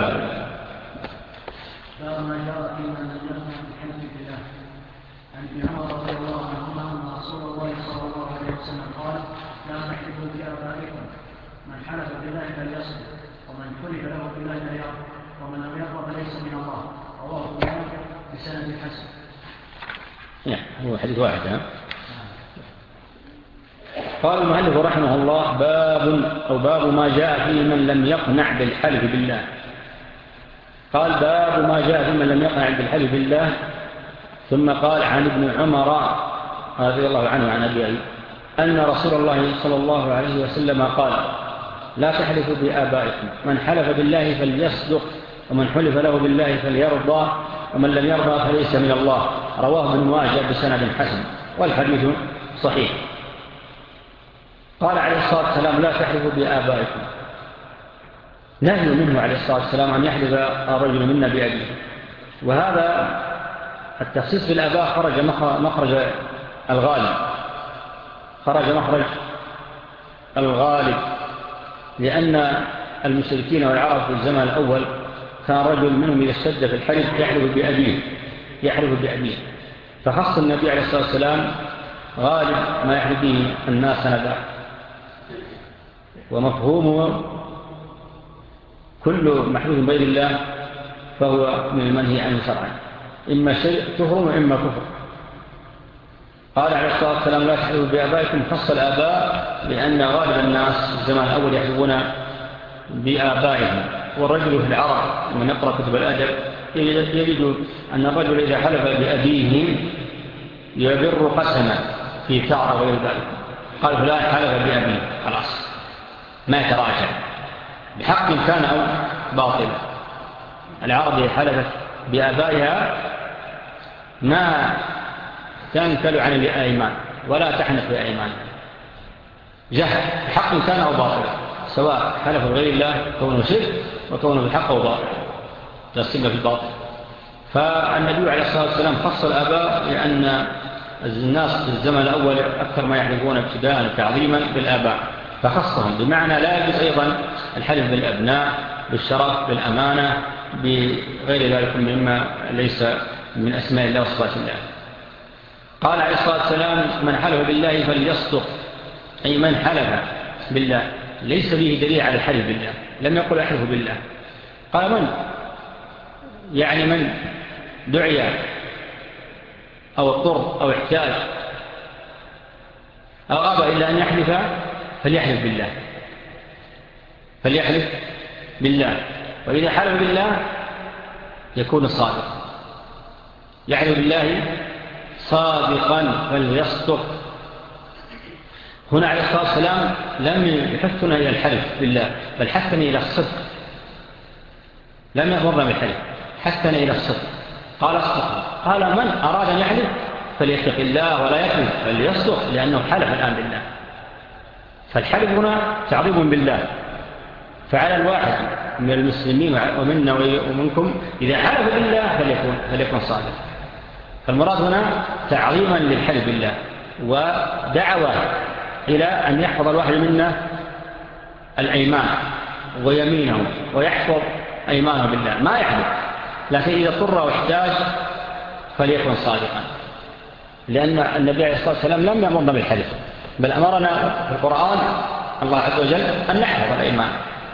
باب ما جاء في من يصنع الحمد لله. عن ابن عمر رضي الله عنهما ان رسول الله صلى الله عليه وسلم قال: لا تحلفوا بآبائكم، من حلف بالله فليصدق، ومن حلف له بالله فليرضى، ومن لم يرضى فليس من الله. رواه ابن ماجه بسند حسن. نعم، هو حديث واحد. ها؟ قال المؤلف رحمه الله: باب أو باب ما جاء في من لم يقنع بالحلف بالله. قال باب ما جاء في من لم يقنع بالحلف بالله، ثم قال عن ابن عمر رضي الله عنه عن أبيه أن رسول الله صلى الله عليه وسلم قال: لا تحلفوا بآبائكم، من حلف بالله فليصدق، ومن حلف له بالله فليرضى، ومن لم يرضى فليس من الله. رواه ابن ماجه بسند حسن، والحديث صحيح. قال عليه الصلاة والسلام: لا تحلفوا بآبائكم، نهي منه عليه الصلاة والسلام أن يحلف الرجل منا بأبيه. وهذا التخصيص بالآباء خرج مخرج الغالب، خرج مخرج الغالب، لأن المشركين والعرب في الزمن الأول كان رجل منهم إذا اشتد في الحلف يحلف بأبيه يحلف بأبيه فخص النبي عليه الصلاة والسلام غالب ما يحلف به الناس نبع. ومفهومه كل محلوف بين الله فهو من المنهي عنه شرعا، إما شيء كفر وإما كفر. قال عليه الصلاة والسلام: لا تحلفوا بآبائكم، خص الآباء لأن غالب الناس في الزمان الأول يحلفون بآبائهم. والرجل في العرب من يقرأ كتب الأدب يجد أن الرجل إذا حلف بأبيه يبر قسما في كعر غير ذلك. قال فلان حلف بأبيه، خلاص ما يتراجع بحق كان أو باطل. العرب حلفت بآبائها ما تنكل عن الأيمان ولا تحنف بأيمان، جهل بحق كان أو باطل، سواء حلف بغير الله كونه شرك وكونه بالحق أو باطل تسمى في الباطل. فالنبي عليه الصلاة والسلام خص الآباء لأن الناس في الزمن الأول أكثر ما يحلفون ابتداء تعظيما بالآباء، فخصهم، بمعنى لا يجوز أيضا الحلف بالأبناء بالشرف بالأمانة بغير ذلك مما ليس من أسماء الله وصفات الله. قال عليه الصلاة والسلام: من حلف بالله فليصدق، أي من حلف بالله ليس به دليل على الحلف بالله، لم يقل أحلف بالله. قال من؟ يعني من دعي أو اضطر أو احتاج أو أبى إلا أن يحلف فليحلف بالله فليحلف بالله وإذا حلف بالله يكون صادقا يحلف بالله صادقا فليصدق. هنا عليه الصلاة والسلام لم يحثنا إلى الحلف بالله بل حثنا إلى الصدق، لم يأمرنا بالحلف، حثنا إلى الصدق. قال اصدق، قال من أراد أن يحلف فليتق الله ولا يحلف فليصدق، لأنه حلف الآن بالله. فالحلف هنا تعظيم بالله، فعلى الواحد من المسلمين ومنا ومنكم إذا حلف بالله فليكن, فليكن صادق. فالمراد هنا تعظيما للحلف بالله ودعوة إلى أن يحفظ الواحد منا الأيمان ويمينه ويحفظ أيمانه بالله، ما يحلف، لكن إذا اضطر واحتاج فليكن صادقا، لأن النبي عليه الصلاة والسلام لم يأمرنا بالحلف بل أمرنا في القرآن الله عز وجل أن نحفظ الأيمان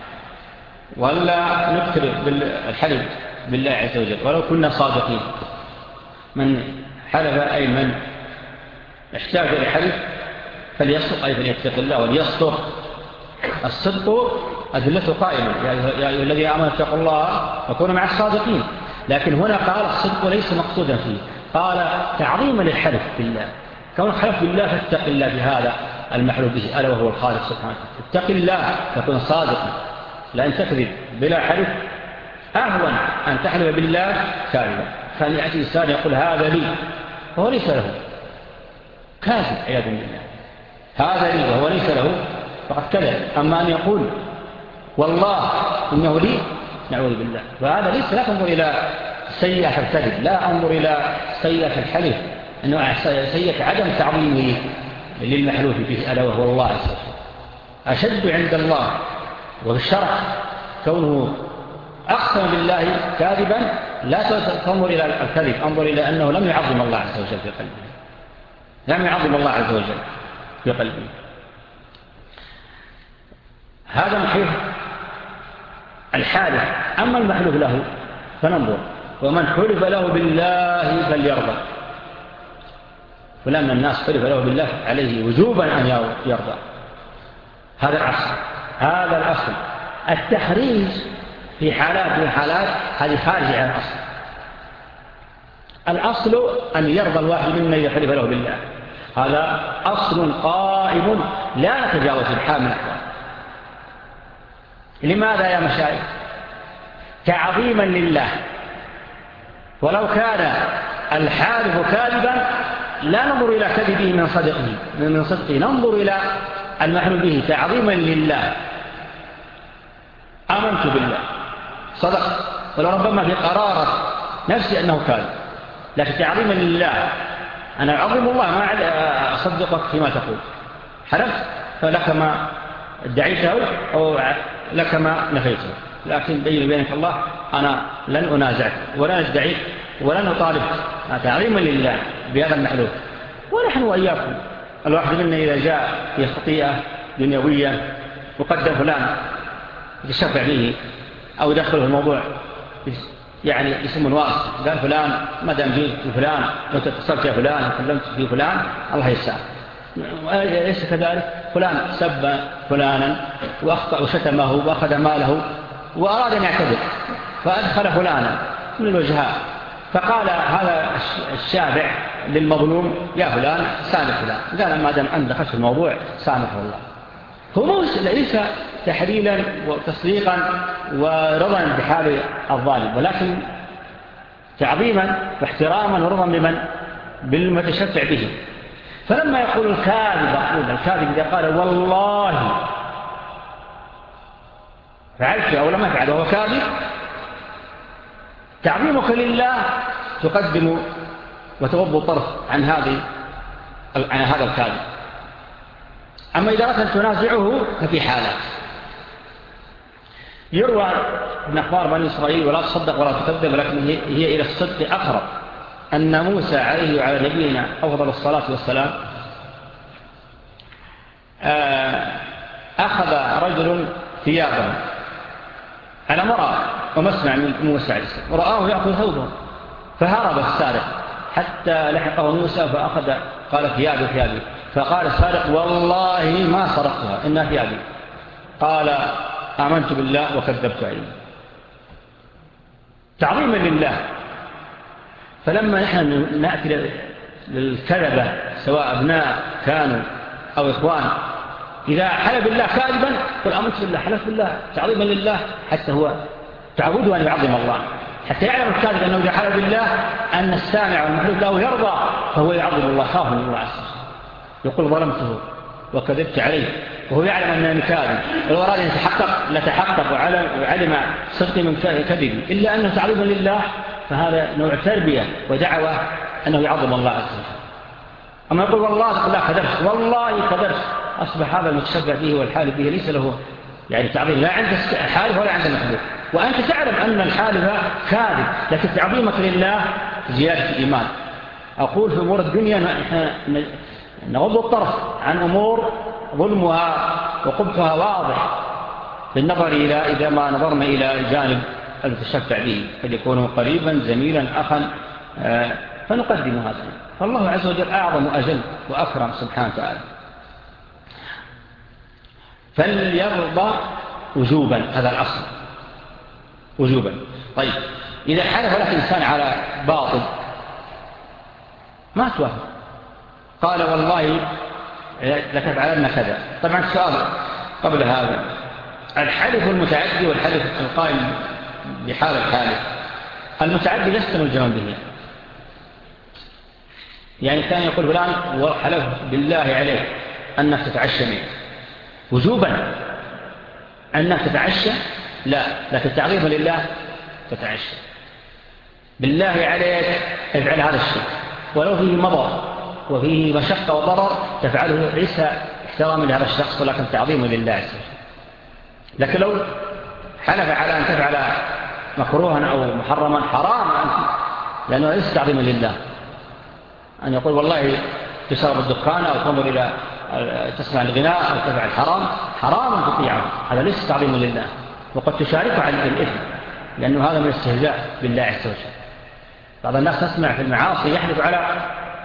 ولا نكثر بالحلف بالله عز وجل ولو كنا صادقين. من حلف أي من احتاج إلى حلف فليصدق أي فليتق الله وليصدق. الصدق أدلته قائمة يا أيها الذين آمنوا اتقوا الله وكونوا مع الصادقين، لكن هنا قال الصدق ليس مقصودا فيه، قال تعظيما للحلف بالله. كون الحلف بالله فاتق الله بهذا المحلوف به ألا وهو الخالق سبحانه. اتق الله تكون صادقا، لأن تكذب بلا حلف أهون أن تحلف بالله كاذبا. كان يأتي إنسان يقول هذا لي وهو ليس له، كاذب عياذ بالله، هذا لي وهو ليس له فقد كذب. أما أن يقول والله إنه لي نعوذ بالله، وهذا ليس لا تنظر إلى سيئة الكذب، لا أنظر إلى سيئة الحلف، أنه سيئة عدم تعظيمه للمحلوف به ألا وهو الله عز وجل. أشد عند الله والشرع كونه أقسم بالله كاذبا، لا تنظر إلى الكذب، انظر إلى أنه لم يعظم الله عز وجل في قلبه، لم يعظم الله عز وجل في قلبه. هذا من حيث الحالف. أما المحلوف له فننظر، ومن حلف له بالله فليرضى. فلما الناس حلف له بالله عليه وجوبا أن يرضى. هذا الأصل، هذا الأصل. التحريج في حالات من حالات هذه خارجة عن الأصل. الأصل أن يرضى الواحد منا إذا حلف له بالله، هذا أصل قائم لا نتجاوز الحال من الأحوال. لماذا يا مشايخ؟ تعظيما لله. ولو كان الحالف كاذبا لا ننظر إلى كذبه من صدقه من صدقه ننظر إلى المحلوف به تعظيما لله. آمنت بالله صدق، ولربما في قرارة نفسي أنه كاذب، لكن تعظيما لله أنا أعظم الله ما أصدقك فيما تقول. حلفت فلك ما ادعيته أو لك ما نفيته، لكن بيني بينك الله أنا لن أنازعك ولا ندعيك ولن أطالبك. تعظيما لله بهذا المحلوف. ونحن وإياكم الواحد منا إذا جاء في خطيئة دنيوية وقدم فلان يشفع به أو يدخله الموضوع يعني اسم واسط، قال فلان ما دام جيت بفلان وانت اتصلت يا فلان وكلمت في فلان الله يسعى. ليس كذلك، فلان سب فلانا وأخطأ وشتمه وأخذ ماله وأراد أن يعتذر فأدخل فلانا من الوجهاء، فقال هذا الشافع للمظلوم يا فلان سامح فلان، قال ما دام أن دخلت الموضوع سامحه الله. هو ليس تحليلا وتصديقا ورضا بحال الظالم، ولكن تعظيما واحتراما ورضا بمن بالمتشفع به. فلما يقول الكاذب أقول الكاذب إذا قال والله فعلت أو لم أفعل وهو كاذب، تعظيمك لله تقدم وتغض الطرف عن هذه عن هذا الكاذب. أما إذا أردت أن تنازعه ففي حالات يروى من أخبار بني إسرائيل ولا تصدق ولا تكذب، لكن هي إلى الصدق أقرب، أن موسى عليه وعلى نبينا أفضل الصلاة والسلام أخذ رجل ثيابه على مرأة ومسمع من موسى عليه السلام ورآه يأخذ ثوبه، فهرب السارق حتى لحقه موسى فأخذ قال ثيابي ثيابي فقال السارق والله ما سرقتها إنها ثيابي. قال آمنت بالله وكذبت عليه تعظيما لله. فلما نحن نأتي للكذبة سواء أبناء كانوا أو إخوان إذا حلف بالله كاذبا قل آمنت بالله حلف بالله تعظيما لله حتى هو تعوده أن يعظم الله حتى يعلم الكاذب أنه إذا حلف بالله أن السامع والمحلوف له يرضى فهو يعظم الله خاف من الله عز وجل يقول ظلمته وكذبت عليه وهو يعلم أنه كاذب ولو أراد أن يتحقق لتحقق وعلم صدق من كذب إلا أنه تعظيما لله فهذا نوع تربية ودعوة أنه يعظم الله عز وجل. أما يقول والله تقول لا كذبت والله كذبت أصبح هذا المتشبع به والحالف به ليس له يعني تعظيم لا عند الحالف ولا عند المحلوف وأنت تعلم أن الحالف كاذب لكن تعظيمك لله زيادة الإيمان. أقول في أمور الدنيا نحن نغض الطرف عن أمور ظلمها وقبحها واضح بالنظر إلى إذا ما نظرنا إلى جانب المتشفع به قد يكون قريبا زميلا أخا فنقدم هذا. فالله عز وجل أعظم أجل وأكرم سبحانه وتعالى. فليرضى وجوبا هذا الأصل وجوبا. طيب إذا حلف لك إنسان على باطل ما توافق قال والله لتفعلن كذا. طبعا السؤال قبل هذا الحلف المتعدي والحلف القائم بحال الحالف المتعدي لست ملزما به يعني كان يقول فلان وحلف بالله عليك أنك تتعشى منه وجوبا أنك تتعشى لا لكن تعظيما لله تتعشى بالله عليك افعل هذا الشيء ولو فيه مضر وفيه مشقة وضرر تفعله ليس احتراما لهذا الشخص ولكن تعظيما لله عز وجل. لكن لو حلف على أن تفعل مكروها أو محرما حرام أنت لأنه ليس تعظيما لله أن يقول والله تشرب الدخان أو تنظر إلى تسمع الغناء أو تفعل حرام حرام تطيعه هذا ليس تعظيما لله وقد تشاركه عن الإثم لأنه هذا من الاستهزاء بالله عز وجل. بعض الناس نسمع في المعاصي يحلف على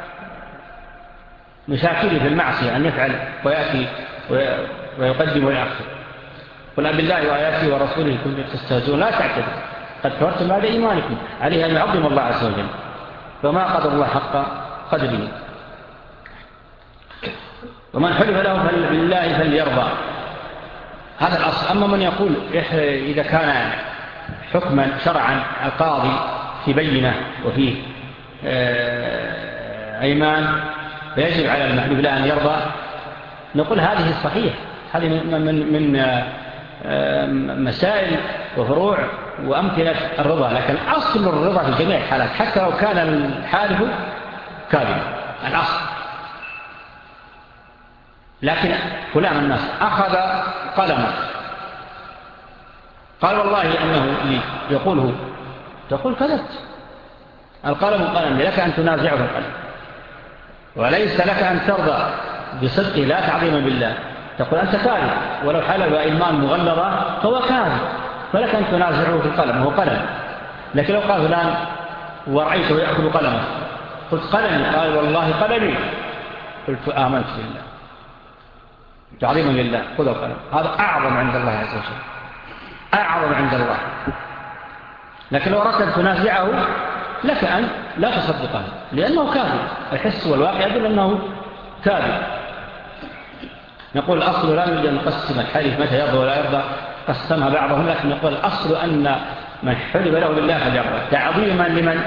مشاكله في المعصية أن يفعل ويأتي ويقدم ويأخر قل بالله وآياته ورسوله كنتم تستهزئون لا تعتذروا قد كفرتم بعد إيمانكم عليه أن يعظم الله عز وجل فما قدر الله حق قدره. ومن حلف له بالله فليرضى هذا الأصل. أما من يقول إذا كان حكما شرعا القاضي في بينة وفيه أيمان فيجب على المحلوف له أن يرضى نقول هذه الصحيح هذه من, من, من مسائل وفروع وأمثلة الرضا لكن أصل الرضا في جميع الحالات حتى لو كان الحالف كاذبا الأصل. لكن فلان الناس أخذ قلمه قال والله أنه لي يقوله تقول كذبت القلم قلم لك أن تنازعه القلم وليس لك أن ترضى بصدقه لا تعظيما بالله تقول أنت كاذب ولو حلب إيمان مغلظة فهو كاذب فلك أن تنازعه في القلم هو قلم. لكن لو قال فلان ورأيته يأخذ قلمه قلت قلمي قال والله قلمي قلت آمنت بالله تعظيما لله خذ القلم هذا أعظم عند الله عز وجل أعظم عند الله. لكن لو أردت أن تنازعه لك أن لا تصدقه لأنه كاذب الحس والواقع يدل أنه كاذب. نقول الأصل لا يريد أن نقسم الحلف متى يرضى ولا يرضى قسمها بعضهم لكن نقول الأصل أن من حلف له بالله فليرضى تعظيما لمن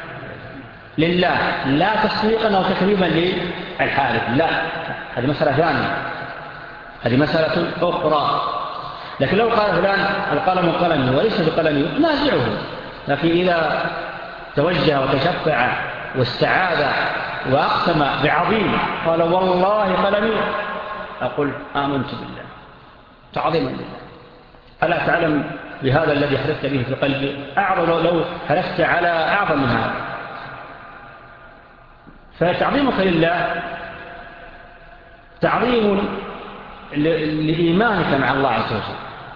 لله لا تصديقا أو تكريما للحالف لا هذه مسألة ثانية هذه مسألة أخرى. لكن لو قال فلان القلم قلمي وليس بقلمي نازعه لكن إذا توجه وتشفع واستعاذ وأقسم بعظيم قال والله قلمي أقول آمنت بالله تعظيما لله. ألا تعلم بهذا الذي حلفت به في قلبي أعظم لو حلفت على أعظم من هذا. فتعظيمك لله تعظيم لإيمانك مع الله عز وجل.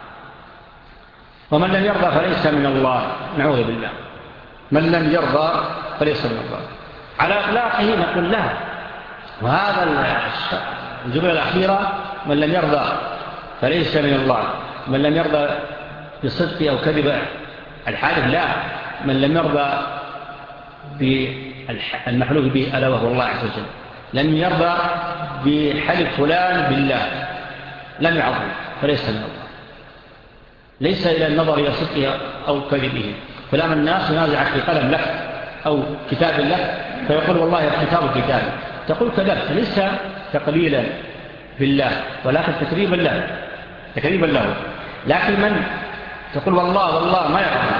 ومن لم يرضى فليس من الله نعوذ بالله من لم يرضى فليس من الله. على أخلاقه نقول له. وهذا الجملة الأخيرة من لم يرضى فليس من الله، من لم يرضى بصدق أو كذب الحالف لا، من لم يرضى بالمحلوف به ألا وهو الله عز وجل، لم يرضى بحلف فلان بالله لم يعظم فليس من الله. ليس إلى النظر إلى صدقه أو كذبه. فلما الناس ينازعك في قلم لك أو كتاب لك فيقول والله الكتاب كتاب، تقول كذبت، ليس تقليلا بالله ولكن تكريبا له تكريبا له. لكن من تقول والله والله ما يعظم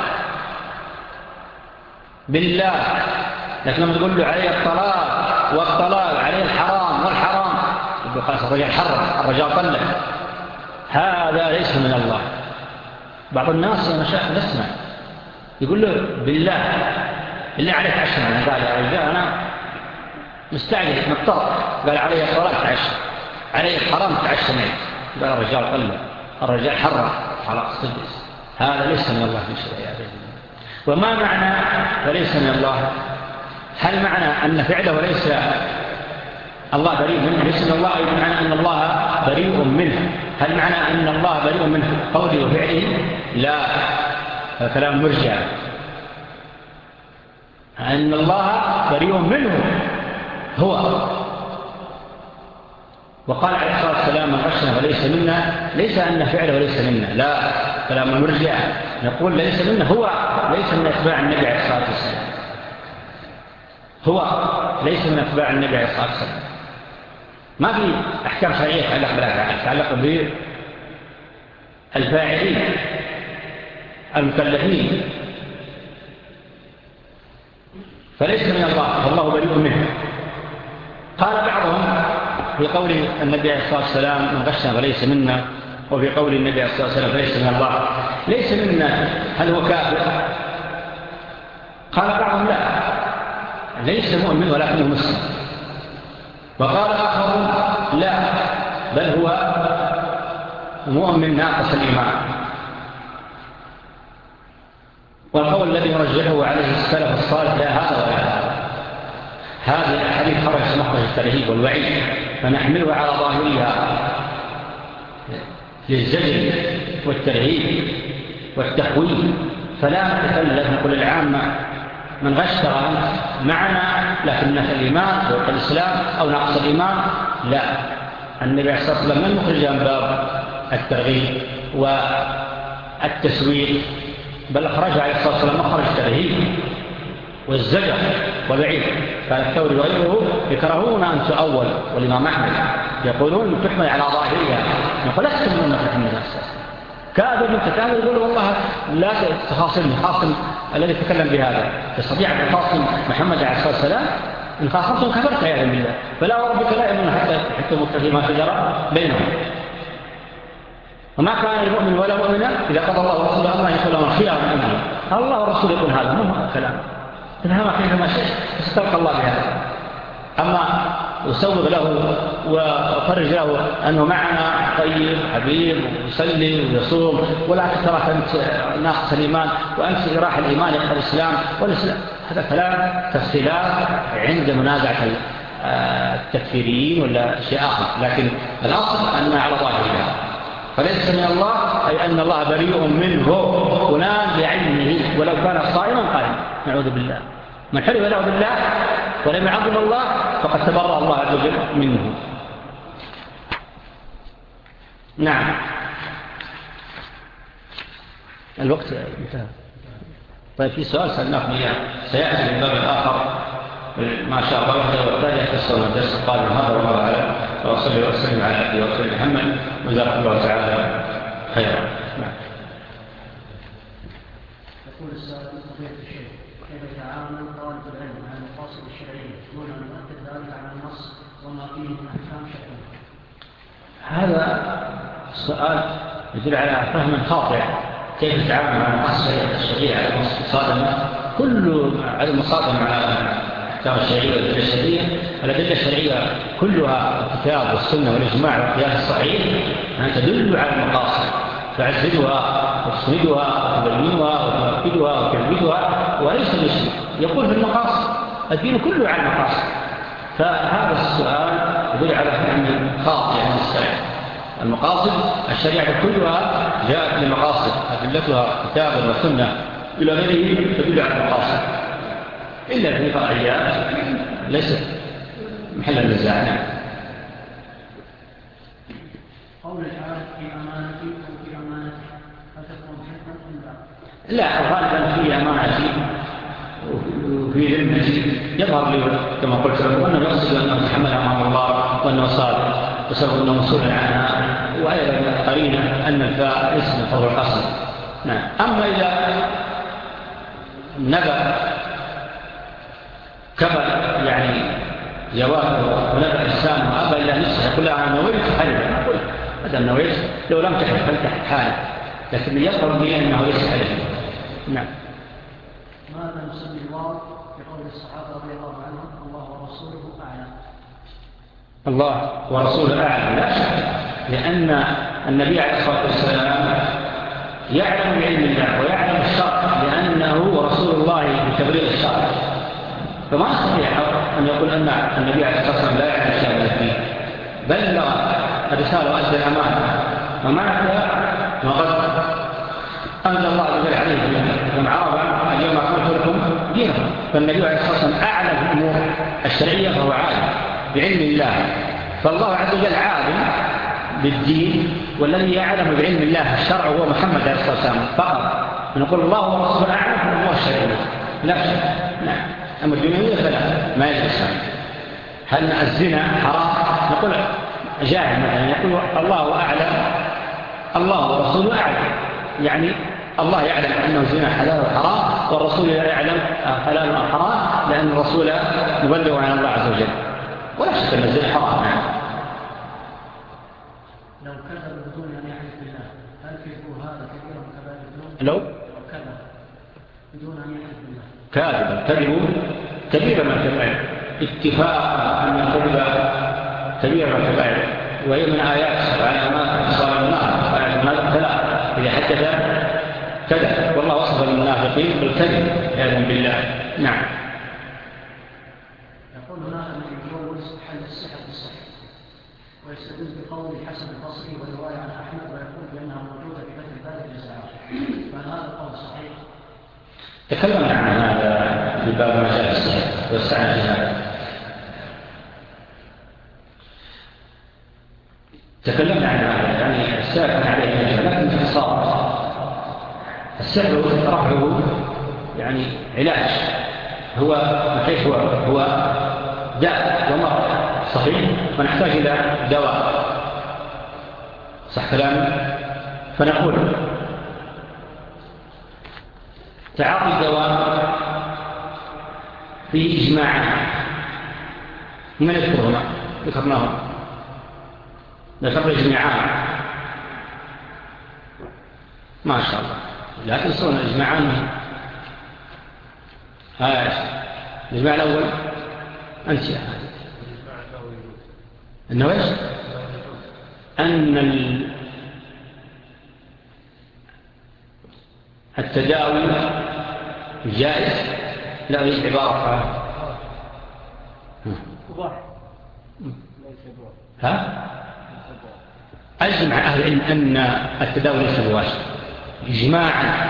بالله، لكن لما تقول له عليه الطلاق والطلاق عليه الحرام والحرام يقول خلاص الرجال حرم الرجال طلق، هذا ليس من الله. بعض الناس يا مشايخ نسمع يقول له بالله بالله عليك عشر، أنا قال يا رجال أنا مستعجل مضطر، قال عليه الطلاق تعشر عليه الحرام تعشر معي، قال الرجال طلق الرجال حرم على الصدس، هذا ليس من الله في شيء. وما معنى وليس من الله؟ هل معنى أن فعله ليس الله بريء منه؟ ليس من الله أي معنى أن الله بريء منه. هل معنى أن الله بريء منه قوله وفعله؟ لا، كلام مرجع. أن الله بريء منه هو. وقال عليه الصلاة والسلام من غشنا فليس منا، ليس أن فعله ليس منا، لا، كلام المرجع. نقول ليس منا هو ليس من أتباع النبي عليه الصلاة والسلام، هو ليس من أتباع النبي عليه الصلاة والسلام. ما في أحكام شرعية تعلق بالأفعال، تعلق بالفاعلين المكلفين، فليس من الله والله بريء منه. قال بعضهم في قول النبي عليه الصلاة والسلام من غشنا فليس منا، وفي قول النبي عليه الصلاة والسلام فليس من الله ليس منا، هل هو كافر؟ قال بعضهم لا، ليس مؤمن ولكنه مسلم. وقال آخر لا، بل هو مؤمن ناقص الإيمان. والقول الذي يرجحه عليه السلف الصالح لا هذا ولا هذا. هذه الحديث خرج مخرج الترهيب والوعيد، فنحملها على ظاهرها للزجر والترهيب والتخويف، فلا نتكلم نقول العامة من غش معنا لكنك الإيمان والإسلام أو نقص الإيمان، لا. النبي عليه الصلاة والسلام لم يخرج عن باب الترغيب والتسويق، بل أخرج عليه الصلاة والسلام مخرج الترهيب والزجر والوعيد. قال الثوري وغيره يكرهون أن تؤول، والإمام أحمد يقولون تحمل على ظاهرها. نقول لست من أمة محمد الأساس كافر من تكافر يقول والله لا تخاصمني، خاصم الذي تكلم بهذا تستطيع أن تخاصم محمد عليه الصلاة والسلام، إن خاصمتم كفرت يا بالله. فلا وربك لا يؤمن حتى حتى مكتفي ما شجر بينهم. وما كان المؤمن ولا مؤمنا إذا قضى الله ورسوله أمرا يقول لهم خيار من أمره. الله والرسول يقول هذا مو هذا الكلام، تفهم كيفما شئت استلقى الله بهذا. أما يسوغ له وفرج له أنه معنا طيب حبيب ويصلي ويصوم، ولا تترك أنت ناقص الإيمان وأنت راح الإيمان يقول الإسلام والإسلام، هذا كلام تفصيلات عند منازعة التكفيريين ولا شيء آخر. لكن الأصل أنها على ظاهرها. فليس من الله أي أن الله بريء منه فلان بعينه ولو كان صائما قائما، نعوذ بالله. من حلف له بالله ولم يعظم الله فقد تبرأ الله عز وجل منه. نعم، الوقت انتهى. طيب في سؤال سألناكم إياه سيأتي من باب الآخر ما شاء الله وحده والتالي يحتسر من الدرس القادم. هذا والله أعلم، وأصلي وأسلم على أبي وأسلم محمد وجزاكم الله تعالى خيرا. نعم. يقول السائل فضيلة الشيخ كيف يتعامل طالب العلم مع المقاصد الشرعية دون أن يؤكد ذلك على النص وما فيه من أحكام شرعية؟ هذا السؤال يدل على فهم خاطئ. كيف يتعامل مع المقاصد الشرعية على المصادمة؟ كل على المصادمة على الأحكام الشرعية والأدلة الشرعية. الأدلة الشرعية كلها الكتاب والسنة والإجماع والقياس الصحيح أن تدل على المقاصد، تعزلها وتصمدها وتبينها وتؤكدها وتثبتها، وليس بشيء يقول في المقاصد الدين كله على المقاصد. فهذا السؤال يدل على فهم خاطئ عن السلف. المقاصد الشريعة كلها جاءت لمقاصد أدلتها كتابا وسنة إلى غيره تدل على المقاصد، إلا في فرعيات ليست محل النزاع. نعم. قول الحال في أمانتي وفي أمانتي هل تكون حكما أم لا؟ لا، غالبا في أمانتي وفي ذمتي يظهر لي كما قلت لكم أنه يقصد أنه يتحمل أمام الله وأنه صادق وسبب أنه مسؤول عنها، وأيضا قرينة أن الفاء اسم فهو الأصل. نعم. أما إذا نبأ كبر يعني جوابه ونبأ إنسان وأبى إلى نصف يقول لها أنا نويت حلفا، أقول هذا نويت لو لم تحلف فلتحت حالك، لكن يظهر لي أنه ليس حلفا. نعم. ماذا نسمي الله بقول الصحابة رضي الله عنهم الله ورسوله أعلم؟ الله ورسوله أعلم لا شك، لأن النبي عليه الصلاة والسلام يعلم بعلم الله ويعلم الشرع لأنه رسول الله بتبليغ الشرع، فما يستطيع أن يقول أن النبي عليه الصلاة والسلام لا يعلم شيئا من الدين، بلغ الرسالة وأدى الأمانة ومعنى وقد أنزل الله عز وجل عليه من عرض اليوم أكملت لكم دينكم. فالنبي عليه الصلاة والسلام أعلم الأمور الشرعية فهو عالم بعلم الله، فالله عز وجل عالم بالدين، والذي يعلم بعلم الله الشرع هو محمد عليه الصلاة والسلام فقط. نقول الله ورسوله أعلم في الأمور الشرعية لا شك. نعم. أما الدنيوية فلا ما يجلس. هل الزنا حرام؟ نقول جاهل مثلا يقول الله أعلم الله ورسوله أعلم، يعني الله يعلم أنه الزنا حلال وحرام، والرسول لا يعلم حلال وحرام لأن الرسول مبلغ عن الله عز وجل، ولا شك أن الزنا حرام. لو كذب بدون أن يحلف بالله هل كذبوا هذا كبير من كبائر الذنوب؟ لو كذب بدون أن يحلف بالله كاذبا كذب كبير من الكبائر، اتفاق أن الكذب كبير من الكبائر، وهي من آيات وعلامات إصرار النار. آيات ثلاث إذا حدث كذب، والله وصف المنافقين بالكذب عياذا بالله. نعم. يقول هناك من يجوز حل السحر بالصحيح ويستدل بقول الحسن البصري ورواية عن أحمد ويقول بأنها موجودة في بيت البارد الجزائر، فهل هذا القول صحيح؟ تكلمنا عن هذا في باب مجال السحر واستعنا في هذا، تكلمنا عن هذا يعني السحر عليه مجال، لكن باختصار السحر رفعه يعني علاج، هو كيف هو هو داء ومرض صحيح، ونحتاج إلى دواء صح كلامي. فنقول تعاطي الدواء في إجماعات من يذكرهما؟ ذكرناهم ذكر الإجماعات ما شاء الله، لا تنسون الإجماعان. هاي الإجماع الأول أنت يا هذا أنه إيش؟ أن التداوي جائز، لا هي عبارة ها؟ أجمع أهل العلم أن التداوي ليس بواجب إجماعا،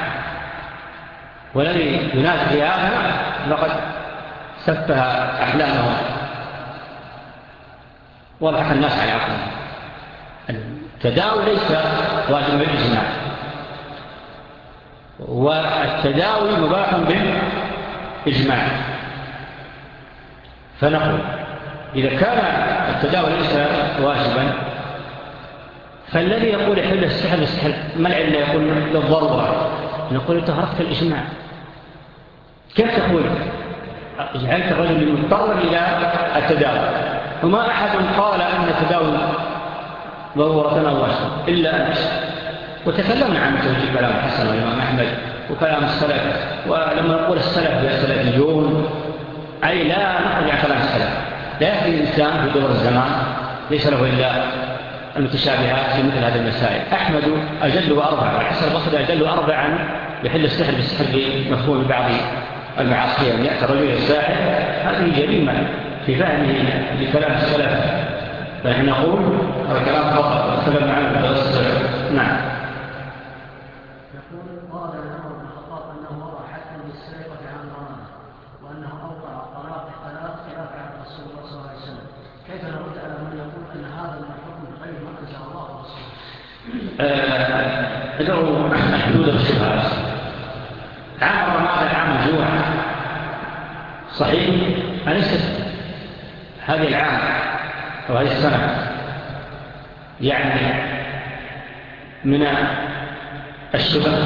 والذي ينازع هذا لقد سفه أحلامهم وضحك الناس على عقلهم. التداوي ليس واجب بالإجماع، والتداوي مباح بالإجماع. فنقول إذا كان التداوي ليس واجبا فالذي يقول يحل السحر بالسحر ما العلة؟ يقول للضرورة. نقول انت هرقت الإجماع، كيف تقول جعلت الرجل مضطرا إلى التداوي؟ وما أحد قال أن التداوي ضرورة أو واجب إلا أنت. وتكلمنا عن توجيه كلام الحسن والإمام أحمد وكلام السلف، ولما نقول السلف يا سلفيون أي لا نخرج عن كلام السلف، لا يأتي الإنسان في دور الزمان ليس له إلا المتشابهات في مثل هذه المسائل. أحمد أجل وأربع، والحسن البصري أجل وأربعا يحل السحر بالسحر بمفهوم بعض المعاصي أن يأتي الرجل الساحر، هذه جريمة في فهمه لكلام السلف، فإحنا نقول هذا كلام خطأ وسلم عنه بدرس السلف. نعم. يقول قال عمر بن الخطاب أنه وضع حدا للسرقة عن ضمانه، وأنه أوقع الطلاق ثلاث خلاف عن رسول الله صلى الله عليه وسلم، كيف نرد على من يقول أن هذا من الحكم غير ما أنزل الله ورسوله؟ ادعوا الحدود والشبهات. عام رمضان عام الجوع صحيح، أليست هذه العام أو هذه السنة يعني من الشبه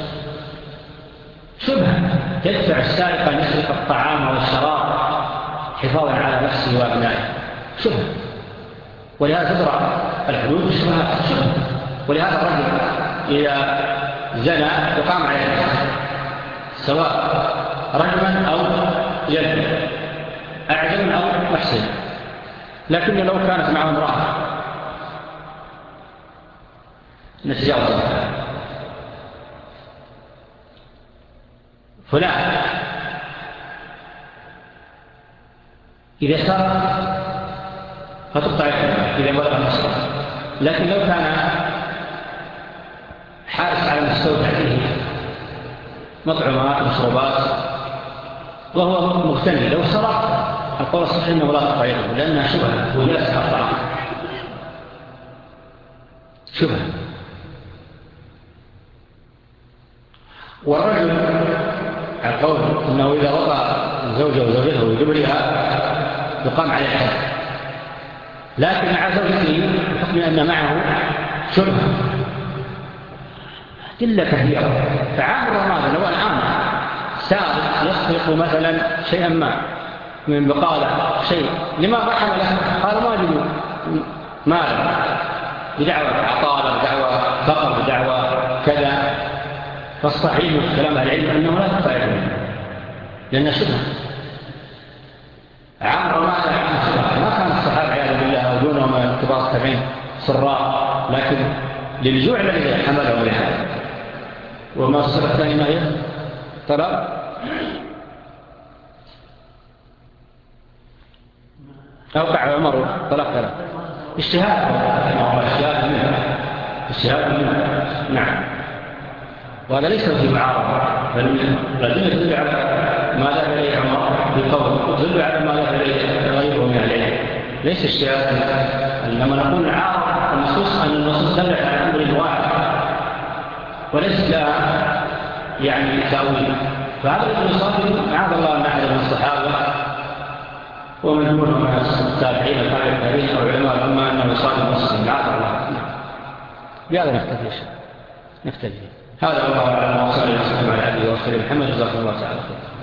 شبه تدفع السارق أن يسرق الطعام والشراب حفاظا على نفسه وأبنائه، شبه، ولهذا تدرع الحدود والشبهات شبه. ولهذا الرجل إذا زنى يقام عليه سواء رجما أو جلدا، أعجم أو محسن. لكن لو كانت معه امرأة نتجاوزها، فلا إذا سار فتقطع إذا بلغ المسرح. لكن لو كان حارس على مستودع فيه مطعمات مشروبات وهو مغتني، لو سرق القول الصحيح أنه لا تقطع يده، لأنها شبهة وجالس على الطعام شبهة. والرجل القول أنه إذا وضع زوجه وزوجته ودبرها يقام عليه الحد، لكن مع زوجته بحكم أن معه شبهة إلا كثيرة. فعام رمضان لو الآن سارق يسرق مثلا شيئا ما من بقالة شيء، لما ما حمله؟ قال ما أجد مالا، بدعوة عطالة، بدعوة فقر، بدعوة كذا. فالصحيح من كلام العلم أنه لا تقطع لأنه شبهة. عام رمضان عام شبهة، ما كان الصحابة عياذا بالله أو دونهم من كبار التابعين سراء، لكن للجوع الذي حملهم لهذا. وما الصفة الثانية ما هي؟ طلب أوقع عمر طلب ثلاث اجتهاد اجتهاد منه اجتهاد منه. نعم. وهذا ليس في معارضة، بل يدل على ما ذهب إليه عمر بقول، يدل على ما ذهب إليه غيره من العلم، ليس اجتهاد. لما نقول عارض النصوص أن النصوص دلت على أمر واحد وليس لها يعني تأويل. فهذا الذي يصادم معاذ الله أن أحد من الصحابة ومن دونهم من التابعين التابعين أو علماء الأمة أنه يصادم مسلم معاذ الله. بهذا نكتفي نكتفي هذا والله أعلم. وصلى الله وسلم على عبده ورسوله محمد جزاكم الله تعالى خير.